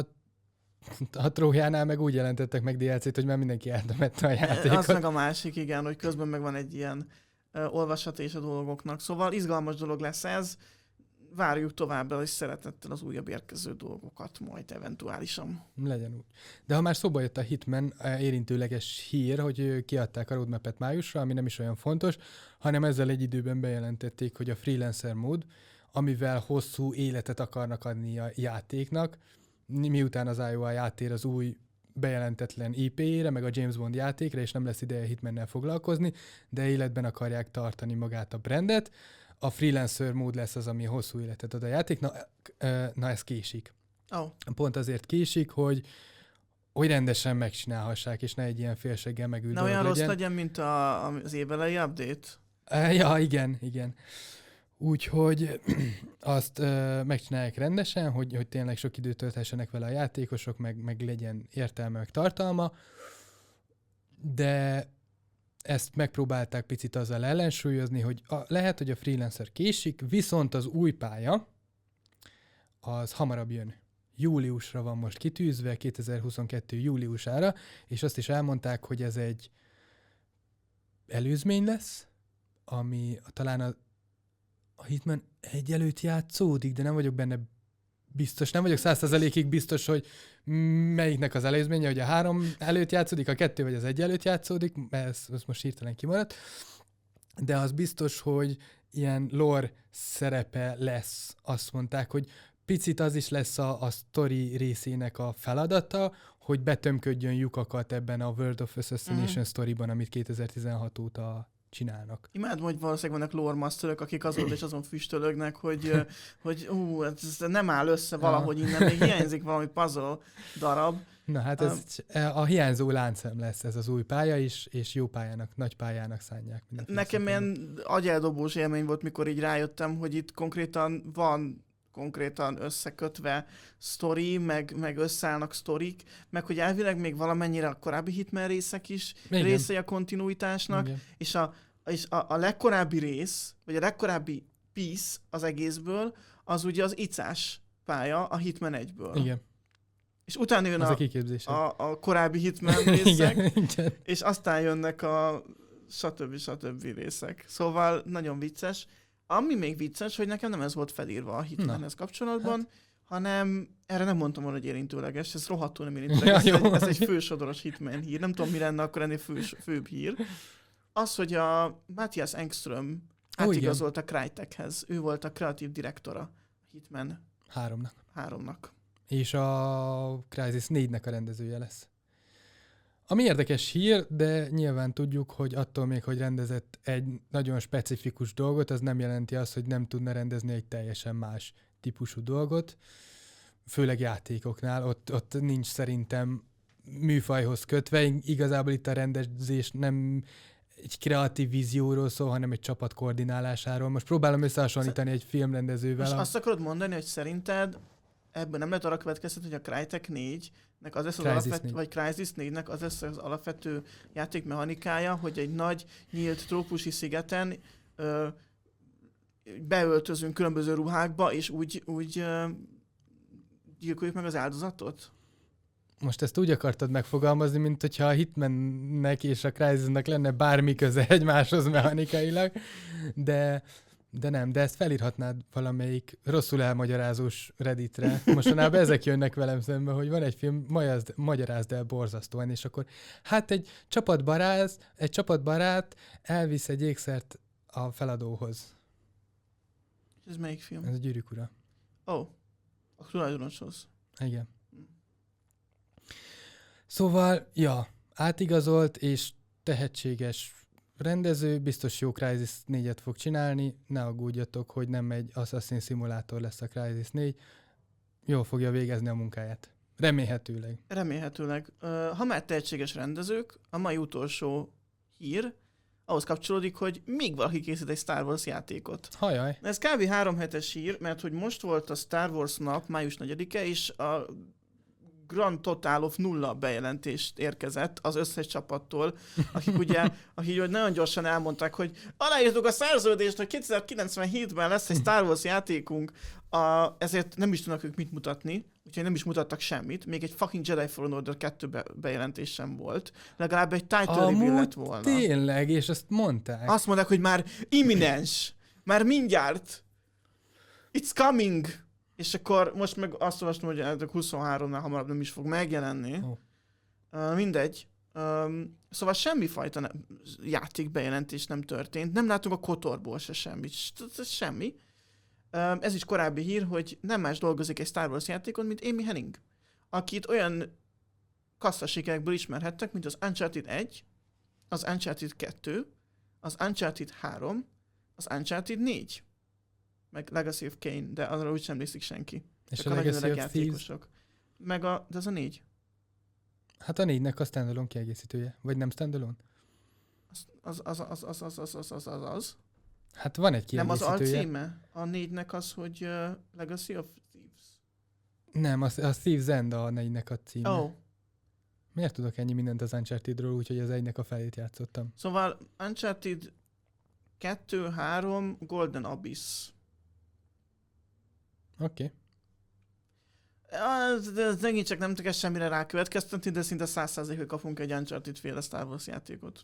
a Trójánál meg úgy jelentettek meg dé el cét, hogy már mindenki eltemette a játékot. Az meg a másik, igen, hogy közben meg van egy ilyen uh, olvasat és a dolgoknak. Szóval izgalmas dolog lesz ez. Várjuk továbbra is szeretettel az újabb érkező dolgokat majd eventuálisan. Legyen úgy. De ha már szóba jött a Hitman, érintőleges hír, hogy kiadták a roadmap-et májusra, ami nem is olyan fontos, hanem ezzel egy időben bejelentették, hogy a freelancer mód, amivel hosszú életet akarnak adni a játéknak, miután az i o i áttér az új bejelentetlen i pé-ére, meg a James Bond játékra, és nem lesz ideje Hitmannel foglalkozni, de életben akarják tartani magát a brandet. A freelancer mód lesz az, ami hosszú életet ad a játék. Na, na ez késik. Oh. Pont azért késik, hogy, hogy rendesen megcsinálhassák, és ne egy ilyen félseggel megül dolog legyen. Na olyan rossz legyen, mint a, az évelei update? Ja, igen, igen. Úgyhogy azt uh, megcsinálják rendesen, hogy, hogy tényleg sok időt tölthessenek vele a játékosok, meg, meg legyen értelme, meg tartalma, de ezt megpróbálták picit azzal ellensúlyozni, hogy a, lehet, hogy a freelancer késik, viszont az új pálya az hamarabb jön. Júliusra van most kitűzve, kétezer-huszonkettő júliusára, és azt is elmondták, hogy ez egy előzmény lesz, ami talán a A Hitman egy előtt játszódik, de nem vagyok benne biztos, nem vagyok száz százalékig biztos, hogy melyiknek az előzménye, hogy a három előtt játszódik, a kettő vagy az egy előtt játszódik, ez, ez most hirtelen kimaradt, de az biztos, hogy ilyen lore szerepe lesz, azt mondták, hogy picit az is lesz a, a sztori részének a feladata, hogy betömködjön lyukakat ebben a World of Assassination mm-hmm. sztoriban, amit kétezer-tizenhat óta csinálnak. Imádom, hogy valószínűleg vannak lore masterök, akik azon és azon füstölögnek, hogy, hogy ú, ez nem áll össze valahogy innen, még hiányzik valami puzzle darab. Na hát ez um, a hiányzó láncszem lesz ez az új pálya is, és jó pályának, nagy pályának szánják. Nekem ilyen agyeldobós élmény volt, mikor így rájöttem, hogy itt konkrétan van konkrétan összekötve sztori, meg, meg összeállnak sztorik, meg hogy elvileg még valamennyire a korábbi Hitman részek is igen. részei a kontinuitásnak, igen. és, a, és a, a legkorábbi rész, vagy a legkorábbi piece az egészből, az ugye az icás pálya a Hitman egyből. Igen. És utána jön a, a, a, a korábbi Hitman részek, igen, igen. és aztán jönnek a stb. stb. Részek. Szóval nagyon vicces. Ami még vicces, hogy nekem nem ez volt felírva a Hitmanhez kapcsolatban, hát. hanem erre nem mondtam volna, hogy érintőleges, ez rohadtul nem érintőleges, ja, ez, egy, ez egy fősodoros Hitman hír, nem tudom, mi lenne akkor ennél fő, főbb hír. Az, hogy a Matthias Engström átigazolt a Crytekhez, ő volt a kreatív direktora Hitman háromnak. háromnak. És a Crysis négynek a rendezője lesz. Ami érdekes hír, de nyilván tudjuk, hogy attól még, hogy rendezett egy nagyon specifikus dolgot, az nem jelenti azt, hogy nem tudna rendezni egy teljesen más típusú dolgot. Főleg játékoknál, ott, ott nincs szerintem műfajhoz kötve. Igazából itt a rendezés nem egy kreatív vízióról szól, hanem egy csapat koordinálásáról. Most próbálom összehasonlítani egy filmrendezővel. Most a... azt akarod mondani, hogy szerinted ebből nem lehet arra következtetni, hogy a Crytek négynek az lesz az alapvető, vagy Crysis négynek az lesz az alapvető játékmechanikája, hogy egy nagy, nyílt trópusi szigeten ö, beöltözünk különböző ruhákba, és úgy, úgy ö, gyilkoljuk meg az áldozatot? Most ezt úgy akartad megfogalmazni, mint hogyha a Hitmannek és a Crysisnek lenne bármi köze egymáshoz mechanikailag, de... De nem, de ezt felírhatnád valamelyik rosszul elmagyarázós Redditre. Mostanában ezek jönnek velem szembe, hogy van egy film, magyarázd, magyarázd el borzasztóan, és akkor hát egy csapatbarát, egy csapatbarát elvisz egy ékszert a feladóhoz. Ez melyik film? Ez a Gyűrűk ura. Ó, oh, a tulajdonoshoz. Igen. Szóval, ja, átigazolt és tehetséges rendező, biztos jó Crysis négyet fog csinálni, ne aggódjatok, hogy nem egy Assassin szimulátor lesz a Crysis négy, jól fogja végezni a munkáját. Remélhetőleg. Remélhetőleg. Ha már tehetséges rendezők, a mai utolsó hír ahhoz kapcsolódik, hogy még valaki készít egy Star Wars játékot. Hajaj. Ez kb. három hetes hír, mert hogy most volt a Star Wars nap, május negyedike, és a Grand Total of nulla bejelentést érkezett az összes csapattól, akik ugye, akik nagyon gyorsan elmondták, hogy aláírtuk a szerződést, hogy kétezer-kilencvenhétben lesz egy Star Wars játékunk, a, ezért nem is tudnak ők mit mutatni, úgyhogy nem is mutattak semmit, még egy fucking Jedi Fallen Order kettő be, bejelentés sem volt, legalább egy title reveal lett volna. Tényleg, és azt mondták. Azt mondták, hogy már imminens, már mindjárt, it's coming. És akkor most meg azt olvastam, hogy huszonháromnál hamarabb nem is fog megjelenni. Oh. Uh, mindegy. Um, szóval semmifajta ne- játékbejelentés nem történt. Nem látunk a Kotorból se semmit. Semmi. Um, ez is korábbi hír, hogy nem más dolgozik egy Star Wars játékon, mint Amy Hennig, akit olyan kasszasikerekből ismerhettek, mint az Uncharted egy, az Uncharted kettő, az Uncharted három, az Uncharted négy. Meg Legacy of Kain, de arra úgy sem emlékszik senki. És csak a Legacy of Thieves? Meg a, de az a négy. Hát a négynek a standalone kiegészítője. Vagy nem standalone? Az az az az az az az az az az. Hát van egy kiegészítője. Nem az alcíme? A négynek az, hogy uh, Legacy of Thieves. Nem, az, a Thieves End a négynek a címe. Oh. Miért tudok ennyi mindent az Uncharted-ról, úgyhogy az egynek a felét játszottam? Szóval Uncharted kettő, három, Golden Abyss. Oké. Okay. De ez megint csak nem tudok semmire rákövetkeztetni, de szinte száz százalékig kapunk egy Uncharted-féle Star Wars játékot.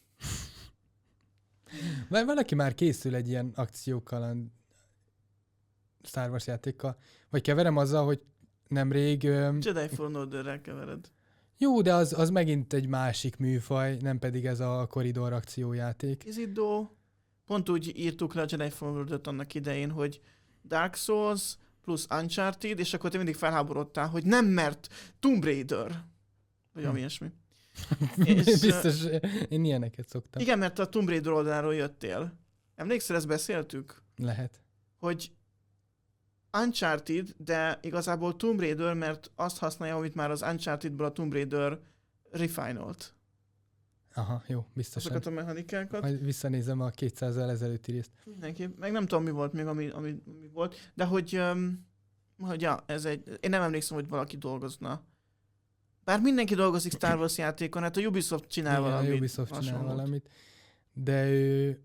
Vagy valaki már készül egy ilyen akciókkal a Star Wars játékkal. Vagy keverem azzal, hogy nemrég... Öm... Jedi Fallen Orderrel kevered. Jó, de az, az megint egy másik műfaj, nem pedig ez a koridor akciójáték. Is it though? pont úgy írtuk le a Jedi Fallen Order-t annak idején, hogy Dark Souls plusz Uncharted, és akkor te mindig felháborodtál, hogy nem, mert Tomb Raider. Vagy ami ilyesmi. És, biztos, én ilyeneket szoktam. Igen, mert a Tomb Raider oldalról jöttél. Emlékszel, ezt beszéltük? Lehet. Hogy Uncharted, de igazából Tomb Raider, mert azt használja, amit már az Uncharted-ből a Tomb Raider refinolt. Aha, jó, biztosan. Azokat a mechanikákat. Majd visszanézem a kétszázzal ezelőtti részt. Mindenki. Meg nem tudom, mi volt még, ami, ami, ami volt. De hogy, um, hogy ja, ez egy... Én nem emlékszem, hogy valaki dolgozna. Bár mindenki dolgozik Star Wars játékon, hát a Ubisoft csinál Igen, valamit. a Ubisoft csinál hasonlót. valamit. De ő,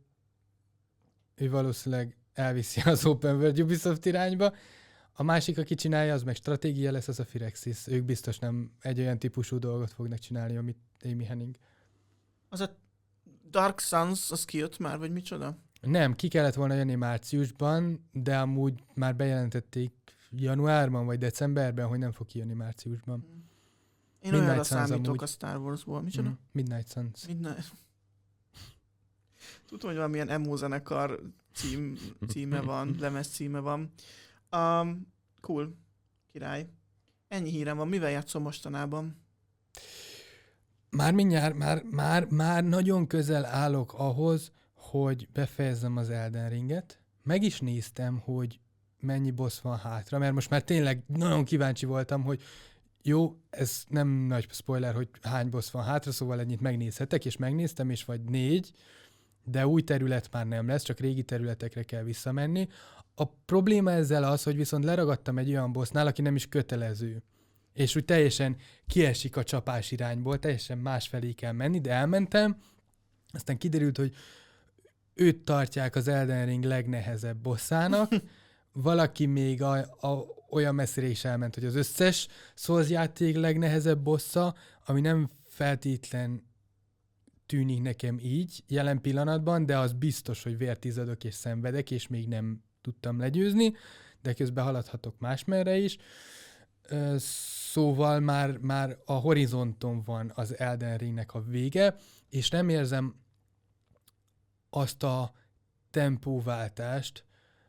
ő valószínűleg elviszi az Open World Ubisoft irányba. A másik, aki csinálja, az meg stratégia lesz, az a Firaxis. Ők biztos nem egy olyan típusú dolgot fognak csinálni, amit Amy Hennig. Az a Dark Suns, az kijött már, vagy micsoda? Nem, ki kellett volna jönni márciusban, de amúgy már bejelentették januárban vagy decemberben, hogy nem fog kijönni márciusban. Én Midnight olyanra Suns számítok amúgy. a Star Warsból. Micsoda? Mm, Midnight Suns. Midnight. Tudom, hogy valamilyen emo zenekar cím, címe van, lemez címe van. Um, cool. Király. Ennyi hírem van. Mivel játszom mostanában? Már mindjárt, már, már, már nagyon közel állok ahhoz, hogy befejezzem az Elden Ringet. Meg is néztem, hogy mennyi boss van hátra, mert most már tényleg nagyon kíváncsi voltam, hogy jó, ez nem nagy spoiler, hogy hány boss van hátra, szóval ennyit megnézhetek, és megnéztem, és vagy négy, de új terület már nem lesz, csak régi területekre kell visszamenni. A probléma ezzel az, hogy viszont leragadtam egy olyan bossnál, aki nem is kötelező. És úgy teljesen kiesik a csapás irányból, teljesen másfelé kell menni, de elmentem, aztán kiderült, hogy őt tartják az Elden Ring legnehezebb bosszának, valaki még a, a, olyan messzire is elment, hogy az összes Souls játék legnehezebb bossza, ami nem feltétlen tűnik nekem így jelen pillanatban, de az biztos, hogy vért izzadok és szenvedek, és még nem tudtam legyőzni, de közben haladhatok másmerre is. Szóval már, már a horizonton van az Elden Ringnek a vége, és nem érzem azt a tempóváltást,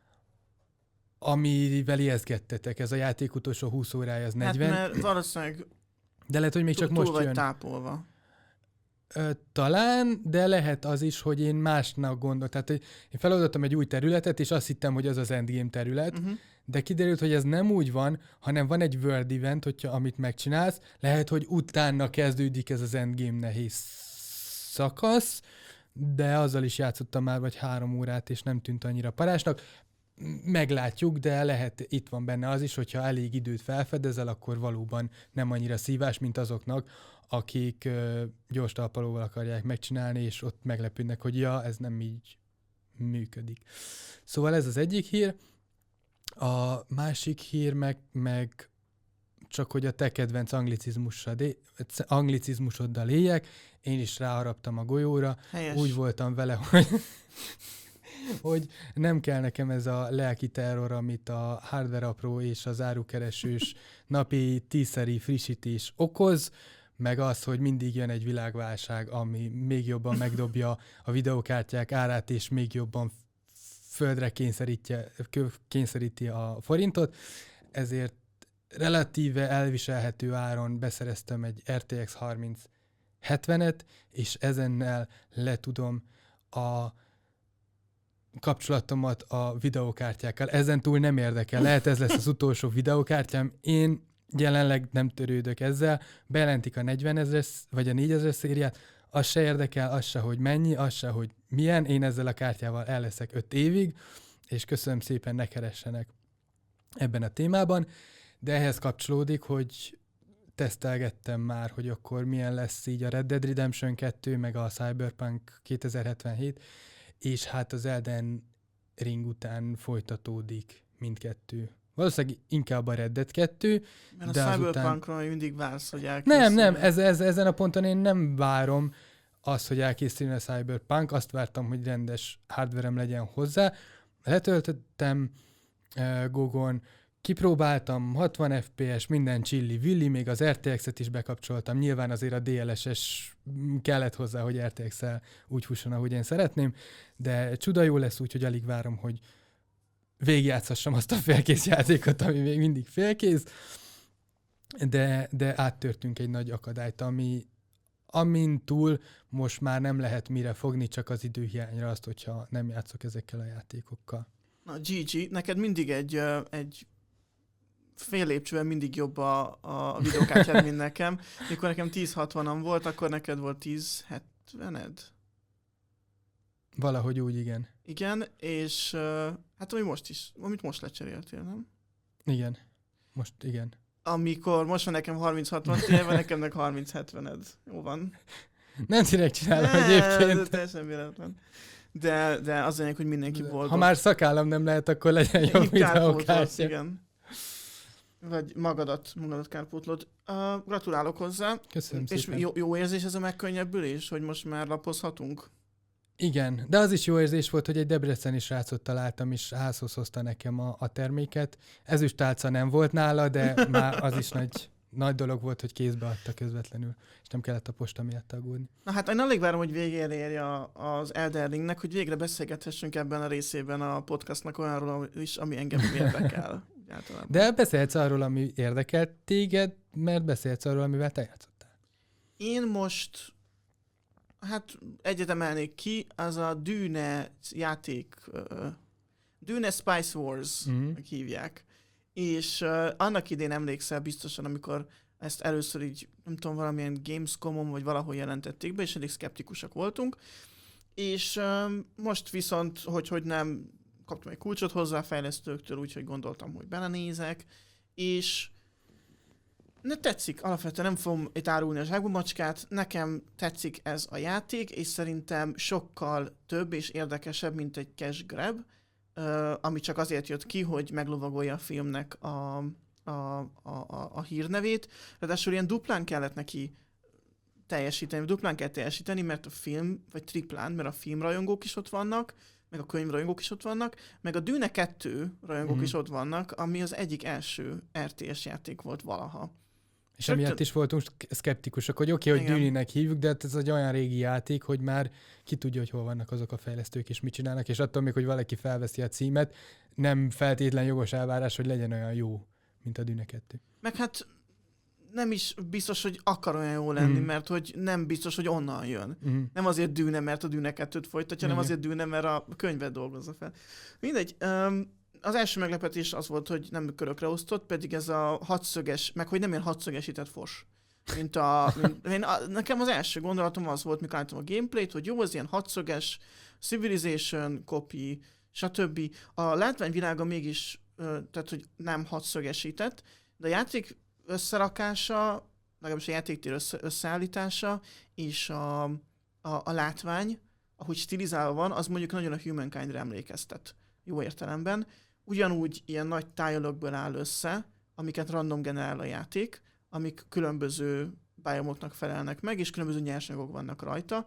amivel ijesztgettetek. Ez a játék utolsó húsz órája, az negyven. Hát mert valószínűleg de lehet, hogy még csak túl most vagy jön. tápolva. Ö, talán, de lehet az is, hogy én másnak gondoltam. Tehát hogy én feloldottam egy új területet, és azt hittem, hogy az az endgame terület, Uh-huh. de kiderült, hogy ez nem úgy van, hanem van egy world event, hogyha, amit megcsinálsz, lehet, hogy utána kezdődik ez az endgame nehéz szakasz, de azzal is játszottam már vagy három órát, és nem tűnt annyira parásnak. Meglátjuk, de lehet itt van benne az is, hogyha elég időt felfedezel, akkor valóban nem annyira szívás, mint azoknak, akik ö, gyors talpalóval akarják megcsinálni, és ott meglepődnek, hogy ja, ez nem így működik. Szóval ez az egyik hír. A másik hír meg, meg csak, hogy a te kedvenc anglicizmusoddal éljek, én is ráharaptam a golyóra, Helyes. úgy voltam vele, hogy, hogy nem kell nekem ez a lelki terror, amit a hardware apró és az árukeresős napi tízszeri frissítés okoz, meg az, hogy mindig jön egy világválság, ami még jobban megdobja a videókártyák árát, és még jobban földre kényszeríti a forintot, ezért relatíve elviselhető áron beszereztem egy er té iksz harminc hetvenet, és ezennel le tudom a kapcsolatomat a videókártyákkal. Ezen túl nem érdekel. Lehet ez lesz az utolsó videókártyám. Én jelenleg nem törődök ezzel. Bejelentik a negyvenezres vagy a négyezres szériát, az se érdekel, az se, hogy mennyi, az se, hogy milyen. Én ezzel a kártyával el leszek öt évig, és köszönöm szépen, ne keressenek ebben a témában. De ehhez kapcsolódik, hogy tesztelgettem már, hogy akkor milyen lesz így a Red Dead Redemption kettő, meg a Cyberpunk kétezer-hetvenhét, és hát az Elden Ring után folytatódik mindkettő. Valószínűleg inkább a Red Dead kettő, Mert de a azután... Cyberpunkra még mindig vársz, hogy elkészül. Nem, nem, ez, ez, ezen a ponton én nem várom azt, hogy elkészüljön a Cyberpunk, azt vártam, hogy rendes hardverem legyen hozzá. Letöltöttem uh, Gogon, kipróbáltam, hatvan ef pé es, minden csilli-villi, még az er té exet is bekapcsoltam. Nyilván azért a dé el es-es kellett hozzá, hogy er té exel úgy fusson, ahogy én szeretném, de csuda jó lesz, úgyhogy alig várom, hogy végigjátszhassam azt a félkész játékot, ami még mindig félkész, de, de áttörtünk egy nagy akadályt, ami amin túl most már nem lehet mire fogni, csak az időhiányra azt, hogyha nem játszok ezekkel a játékokkal. Na, gé gé, neked mindig egy, ö, egy fél lépcsővel mindig jobb a, a videókártyád, mint nekem. Mikor nekem tíz hatvanan volt, akkor neked volt tíz hetvened? Valahogy úgy, igen. Igen, és ö, hát ami most is, amit most lecseréltél, nem? Igen. Most igen. Amikor most van nekem harminc hatvan téve, nekem meg harminc hetvened. Jó van. Nem direkt csinálom Ne, egyébként. de teljesen véletlen. De, de az lényeg, hogy mindenki boldog. Ha már szakállam nem lehet, akkor legyen jobb Így kárpótolsz, videókártya. igen. Vagy magadat, magadat kárpótlod. Uh, gratulálok hozzá. Köszönöm És szépen. jó, jó érzés ez a megkönnyebbülés, hogy most már lapozhatunk? Igen, de az is jó érzés volt, hogy egy debreceni srácot találtam, és házhoz hozta nekem a, a terméket. Ezüstálca nem volt nála, de már az is nagy, nagy dolog volt, hogy kézbe adta közvetlenül, és nem kellett a posta miatt aggódni. Na hát én alig várom, hogy végére érje a- az Elden Ringnek, hogy végre beszélgethessünk ebben a részében a podcastnak olyanról is, ami engem érdekel. Általában. De beszélhetsz arról, ami érdekelt téged, mert beszélhetsz arról, amivel te játszottál. Én most, hát egyet emelnék ki, az a Dune játék, uh, Dune Spice Wars Mhm. hívják. És uh, annak idén emlékszel biztosan, amikor ezt először így, nem tudom, valamilyen Gamescom-on vagy valahol jelentették be, és elég szkeptikusak voltunk. És um, most viszont, hogy, hogy nem kaptam egy kulcsot hozzá a fejlesztőktől, úgyhogy gondoltam, hogy belenézek, és ne tetszik, alapvetően nem fogom itt árulni a zsákba macskát, nekem tetszik ez a játék, és szerintem sokkal több és érdekesebb, mint egy cash grab, uh, ami csak azért jött ki, hogy meglovagolja a filmnek a, a, a, a, a hírnevét. Ráadásul ilyen duplán kellett neki teljesíteni, duplán kell teljesíteni, mert a film, vagy triplán, mert a filmrajongók is ott vannak, meg a könyvrajongók is ott vannak, meg a Dune kettő rajongók Mhm. is ott vannak, ami az egyik első er té es játék volt valaha. És Rögtön- emiatt is voltunk szkeptikusok, hogy oké, okay, hogy Igen. Dune-nek hívjuk, de hát ez egy olyan régi játék, hogy már ki tudja, hogy hol vannak azok a fejlesztők, és mit csinálnak, és attól még, hogy valaki felveszi a címet, nem feltétlen jogos elvárás, hogy legyen olyan jó, mint a Dune kettő. Meg hát nem is biztos, hogy akar olyan jó lenni, Mhm. mert hogy nem biztos, hogy onnan jön. Uh-huh. Nem azért Dune, mert a Dune kettőt folytatja, hanem Igen. azért Dune, mert a könyvet dolgozza fel. Mindegy. Um, az első meglepetés az volt, hogy nem körökre osztott, pedig ez a hatszöges, meg hogy nem ilyen hatszögesített fos. Mint a, mint, én, a, nekem az első gondolatom az volt, mikor láttam a gameplayt, hogy jó, az ilyen hatszöges, Civilization, copy, stb. A látványvilága mégis, ö, tehát hogy nem hatszögesített, de a játék összerakása, legalábbis a játéktér össze, összeállítása, és a, a, a látvány, ahogy stilizálva van, az mondjuk nagyon a Humankind-re emlékeztet, jó értelemben. Ugyanúgy ilyen nagy tájolokból áll össze, amiket random generál a játék, amik különböző biomoknak felelnek meg, és különböző nyersanyagok vannak rajta,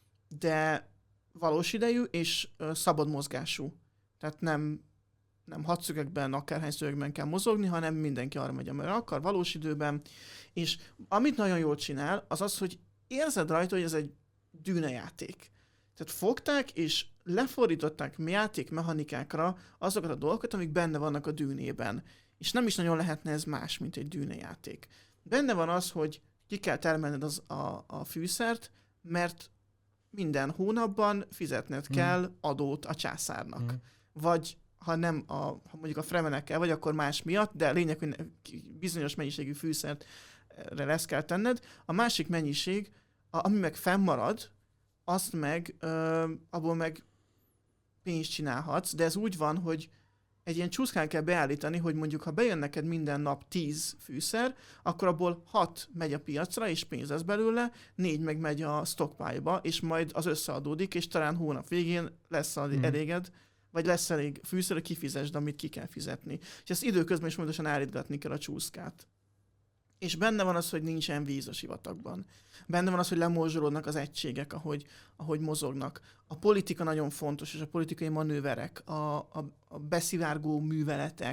de valós idejű és ö, szabad mozgású. Tehát nem, nem hatszögekben, akárhány szögekben kell mozogni, hanem mindenki arra megy, amire akar, valós időben. És amit nagyon jól csinál, az az, hogy érzed rajta, hogy ez egy Dune játék. Tehát fogták és lefordították játékmechanikákra azokat a dolgokat, amik benne vannak a Dune-ben. És nem is nagyon lehetne ez más, mint egy Dune játék. Benne van az, hogy ki kell termelned az, a, a fűszert, mert minden hónapban fizetned Mm. kell adót a császárnak. Mm. Vagy ha nem, a, ha mondjuk a fremenekkel vagy, akkor más miatt, de lényeg, hogy ne- bizonyos mennyiségű fűszert lesz kell tenned. A másik mennyiség, a, ami meg fennmarad, azt meg, ö, abból meg pénzt csinálhatsz, de ez úgy van, hogy egy ilyen csúszkán kell beállítani, hogy mondjuk, ha bejön neked minden nap tíz fűszer, akkor abból hat megy a piacra, és pénz lesz belőle, négy meg megy a stockpile-ba, és majd az összeadódik, és talán hónap végén lesz Mhm. mm. eléged, vagy lesz elég fűszer, hogy kifizesd, amit ki kell fizetni. És ezt időközben is pontosan állítgatni kell a csúszkát. És benne van az, hogy nincsen víz a sivatagban. Benne van az, hogy lemorzsolódnak az egységek, ahogy, ahogy mozognak. A politika nagyon fontos, és a politikai manőverek, a, a, a beszivárgó műveletek, a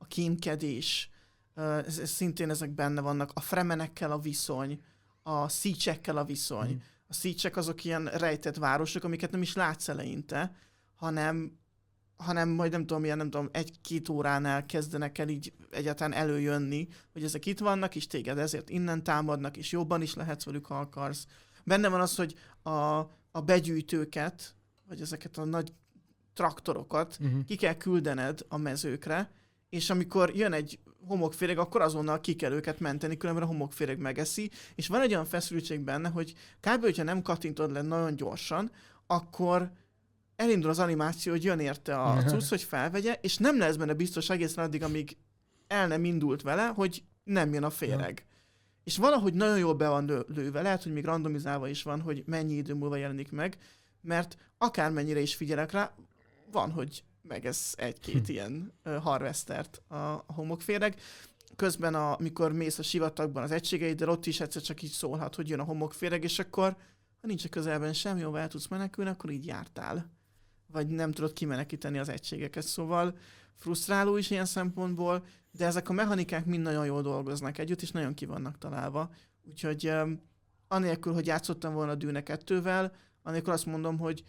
a kémkedés, ez, ez szintén ezek benne vannak, a fremenekkel a viszony, a szícsekkel a viszony. Mm. A szícsek azok ilyen rejtett városok, amiket nem is látsz eleinte, hanem, hanem majd nem tudom, ilyen, nem tudom, egy-két óránál kezdenek el így egyáltalán előjönni, hogy ezek itt vannak, és téged ezért innen támadnak, és jobban is lehetsz velük, ha akarsz. Benne van az, hogy a, a begyűjtőket, vagy ezeket a nagy traktorokat uh-huh. ki kell küldened a mezőkre, és amikor jön egy homokféreg, akkor azonnal ki kell őket menteni, különben a homokféreg megeszi, és van egy olyan feszültség benne, hogy kb. Hogyha nem kattintod le nagyon gyorsan, akkor elindul az animáció, hogy jön érte a cucc, hogy felvegye, és nem lesz benne biztos egészen addig, amíg el nem indult vele, hogy nem jön a féreg. Ja. És valahogy nagyon jól be van lőve, lehet, hogy még randomizálva is van, hogy mennyi idő múlva jelenik meg, mert akármennyire is figyelek rá, van, hogy megesz egy-két hm. ilyen uh, harvestert a, a homokféreg. Közben, a, amikor mész a sivatagban az egységeiddel, ott is egyszer csak így szólhat, hogy jön a homokféreg, és akkor, ha nincs a közelben semmi, ahol el tudsz menekülni, akkor így jártál. Vagy nem tudod kimenekíteni az egységeket. Szóval frusztráló is ilyen szempontból, de ezek a mechanikák mind nagyon jól dolgoznak együtt, és nagyon ki vannak találva. Úgyhogy um, anélkül, hogy játszottam volna a Dune kettővel, anélkül azt mondom, hogy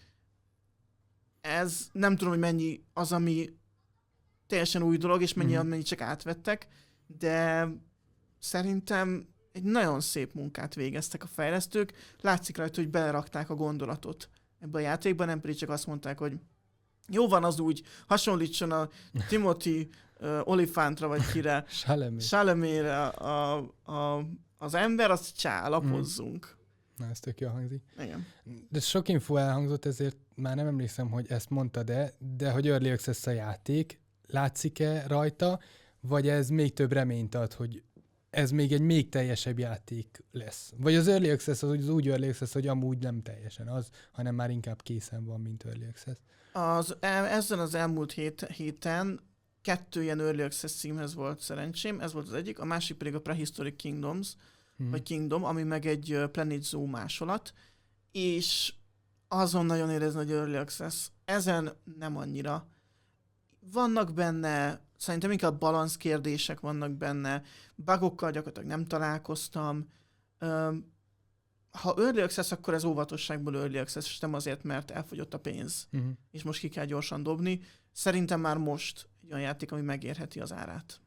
ez nem tudom, hogy mennyi az, ami teljesen új dolog, és mennyi, mm-hmm. amennyi csak átvettek, de szerintem egy nagyon szép munkát végeztek a fejlesztők. Látszik rajta, hogy belerakták a gondolatot ebbe a játékba, nem pedig csak azt mondták, hogy jó van az úgy, hasonlítson a Timothy uh, Olifantra, vagy kire, Chalamet-re a, a, az ember, azt csá, lapozzunk. Mm. Na, ez tök jól hangzik. Igen. De sok info elhangzott, ezért már nem emlékszem, hogy ezt mondtad-e, de hogy Early Access a játék, látszik-e rajta, vagy ez még több reményt ad, hogy ez még egy még teljesebb játék lesz? Vagy az Early Access az, az úgy Early Access, hogy amúgy nem teljesen az, hanem már inkább készen van, mint Early Access? Az, ezzel az elmúlt hét, héten kettő ilyen Early Access címhez volt szerencsém, ez volt az egyik, a másik pedig a Prehistoric Kingdoms, Hmm. vagy Kingdom, ami meg egy Planet Zoo másolat, és azon nagyon érezni, hogy Early Access. Ezen nem annyira. Vannak benne, szerintem inkább balansz kérdések vannak benne, bugokkal gyakorlatilag nem találkoztam. Ha Early Access, akkor ez óvatosságból Early Access, és nem azért, mert elfogyott a pénz, uh-huh. és most ki kell gyorsan dobni. Szerintem már most egy olyan játék, ami megérheti az árát.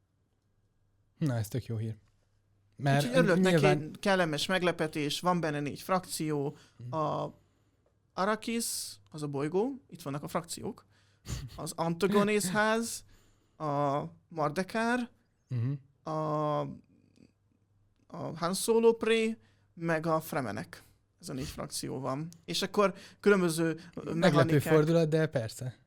Na, ez tök jó hír. Mert úgyhogy örülök nyilván... neki, kellemes meglepetés, van benne négy frakció, a Arrakis, az a bolygó, itt vannak a frakciók, az Antagonész ház, a Mardekár, uh-huh. a, a Han Solo Pré, meg a Fremenek. Ez a négy frakció van. És akkor különböző mechanikák... Meglepő fordulat, de persze.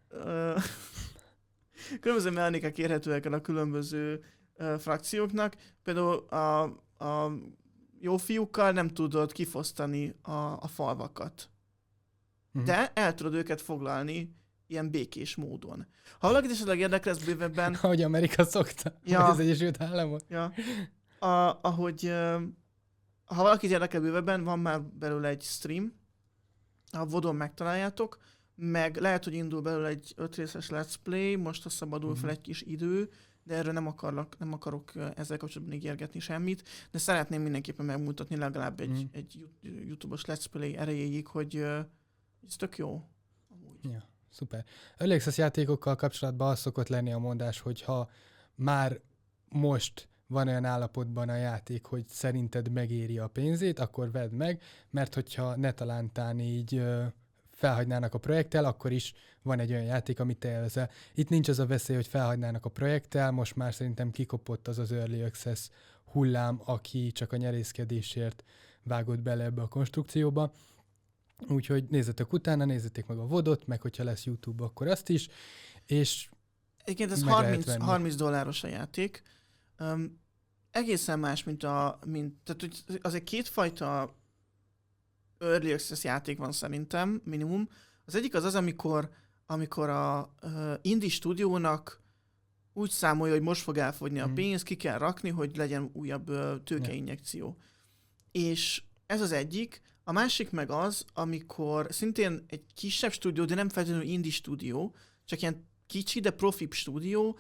Különböző mechanikák érhetőek el a különböző frakcióknak. Például a, a jó fiúkkal nem tudod kifosztani a, a falvakat. Uh-huh. De el tudod őket foglalni ilyen békés módon. Ha valakit esetleg érdekel, ez bővebben... Ahogy Amerika szokta, ja. vagy az Egyesült Államok. Ja. A, ahogy... Ha valakit érdekel bővebben, van már belőle egy stream, a vodon megtaláljátok, meg lehet, hogy indul belőle egy öt részes let's play, most a szabadul uh-huh. fel egy kis idő, de erről nem, akarlak, nem akarok ezzel kapcsolatban ígérgetni semmit, de szeretném mindenképpen megmutatni legalább egy, mm. egy YouTube-os Let's Play erejéig, hogy uh, ez tök jó. Amúgy. Ja, szuper. Early Access játékokkal kapcsolatban az szokott lenni a mondás, hogy ha már most van olyan állapotban a játék, hogy szerinted megéri a pénzét, akkor vedd meg, mert hogyha ne talántán így uh, felhagynának a projekttel, akkor is van egy olyan játék, amit te élvezel. Itt nincs az a veszély, hogy felhagynának a projekttel, most már szerintem kikopott az az Early Access hullám, aki csak a nyerészkedésért vágott bele ebbe a konstrukcióba. Úgyhogy nézzetek utána, nézzetek meg a vodot, meg hogyha lesz YouTube, akkor azt is, és egyébként ez harminc, harminc dolláros a játék. Um, egészen más, mint a... Mint, tehát, hogy azért kétfajta Early Access játék van szerintem, minimum. Az egyik az az, amikor, amikor a uh, indie stúdiónak úgy számolja, hogy most fog elfogyni a pénz, ki kell rakni, hogy legyen újabb uh, tőkeinjekció. Ja. És ez az egyik. A másik meg az, amikor szintén egy kisebb stúdió, de nem feltétlenül indie stúdió, csak ilyen kicsi, de profibb stúdió,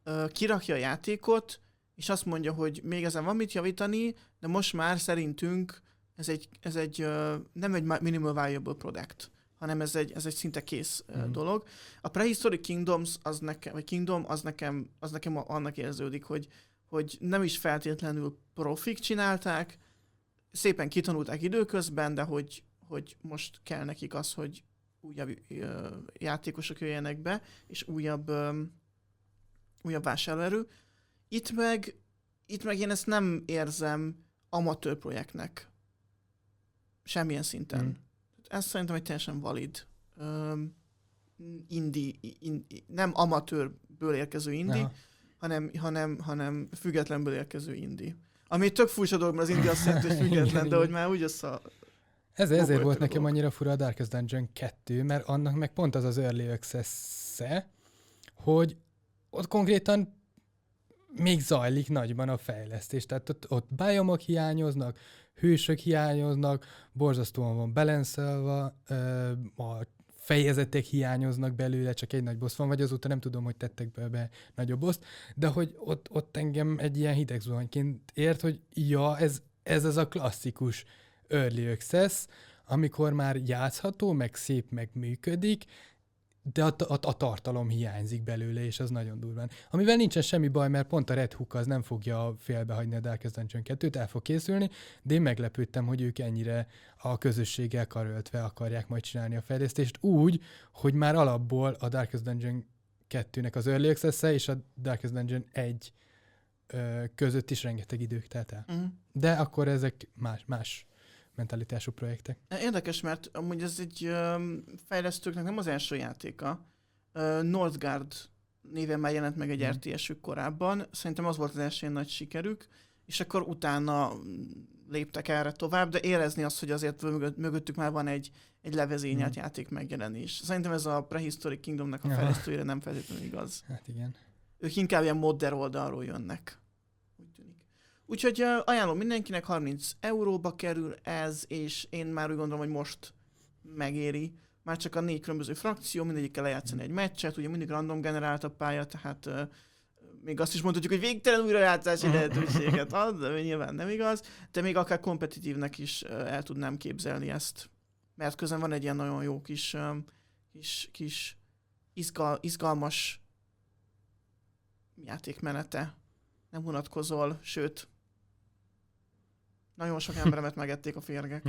ö, kirakja a játékot, és azt mondja, hogy még ezen van mit javítani, de most már szerintünk ez egy, ez egy ö, nem egy minimal viable product, hanem ez egy, ez egy szinte kész mm. dolog. A Prehistoric Kingdoms az nekem, vagy Kingdom az nekem, az nekem annak érződik, hogy, hogy nem is feltétlenül profik csinálták, szépen kitanulták időközben, de hogy, hogy most kell nekik az, hogy újabb ö, játékosok jöjjenek be, és újabb, ö, újabb vásárlóerő. Itt meg, itt meg én ezt nem érzem amatőr projektnek. Semmilyen szinten. Mm. Ez szerintem egy teljesen valid um, indie, in, nem amatőrből érkező indie, hanem, hanem, hanem függetlenből érkező indie. Ami tök furcsa dolog, mert az indie azt jelenti, hogy független, de hogy már úgy össze... Ez, ezért volt nekem dolog. Annyira fura a Darkest Dungeon kettő, mert annak meg pont az az early access-e, hogy ott konkrétan még zajlik nagyban a fejlesztés. Tehát ott, ott biomok hiányoznak, hősök hiányoznak, borzasztóan van balanszelva, a fejezetek hiányoznak belőle, csak egy nagy boss van, vagy azóta nem tudom, hogy tettek be, be nagyobb bosst, de hogy ott, ott engem egy ilyen hideg zuhanyként ért, hogy ja, ez, ez az a klasszikus early access, amikor már játszható, meg szép, meg működik, de a, a, a tartalom hiányzik belőle, és az nagyon durván. Amivel nincsen semmi baj, mert pont a Red Hook az nem fogja félbehagyni a Darkest Dungeon kettőt, el fog készülni, de én meglepődtem, hogy ők ennyire a közösséggel karöltve akarják majd csinálni a fejlesztést úgy, hogy már alapból a Darkest Dungeon kettőnek az Early Access-e és a Darkest Dungeon egy ö, között is rengeteg idők telt el. Uh-huh. De akkor ezek más, más mentalitású projektek. Érdekes, mert amúgy ez egy um, fejlesztőknek nem az első játéka. Uh, Northgard néven már jelent meg egy mm. er té es-ük korábban. Szerintem az volt az első nagy sikerük, és akkor utána léptek erre tovább, de érezni azt, hogy azért mögött, mögöttük már van egy, egy levezényelt mm. játék megjelenés. Szerintem ez a Prehistoric Kingdomnak a ja. fejlesztőire nem feltétlenül igaz. Hát igen. Ők inkább ilyen modder oldalról jönnek. Úgyhogy uh, ajánlom mindenkinek, harminc euróba kerül ez, és én már úgy gondolom, hogy most megéri. Már csak a négy különböző frakció, mindegyikkel lejátszani egy meccset, ugye mindig random generált a pálya, tehát uh, még azt is mondhatjuk, hogy végtelen újrajátszási lehetőséget ad, de nyilván nem igaz, de még akár kompetitívnek is uh, el tudnám képzelni ezt. Mert közben van egy ilyen nagyon jó kis, um, kis, kis izgal, izgalmas játékmenete. Nem unatkozol, sőt, nagyon sok emberemet megették a férgek.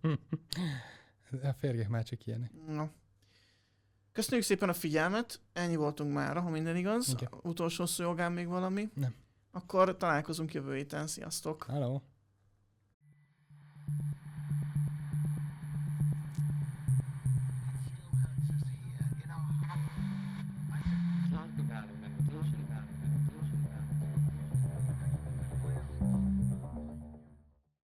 A férgek már csak ilyenek. Na. Köszönjük szépen a figyelmet, ennyi voltunk mára, ha minden igaz. Okay. Utolsó szó jogán még valami? Nem. Akkor találkozunk jövő héten, sziasztok! Hello.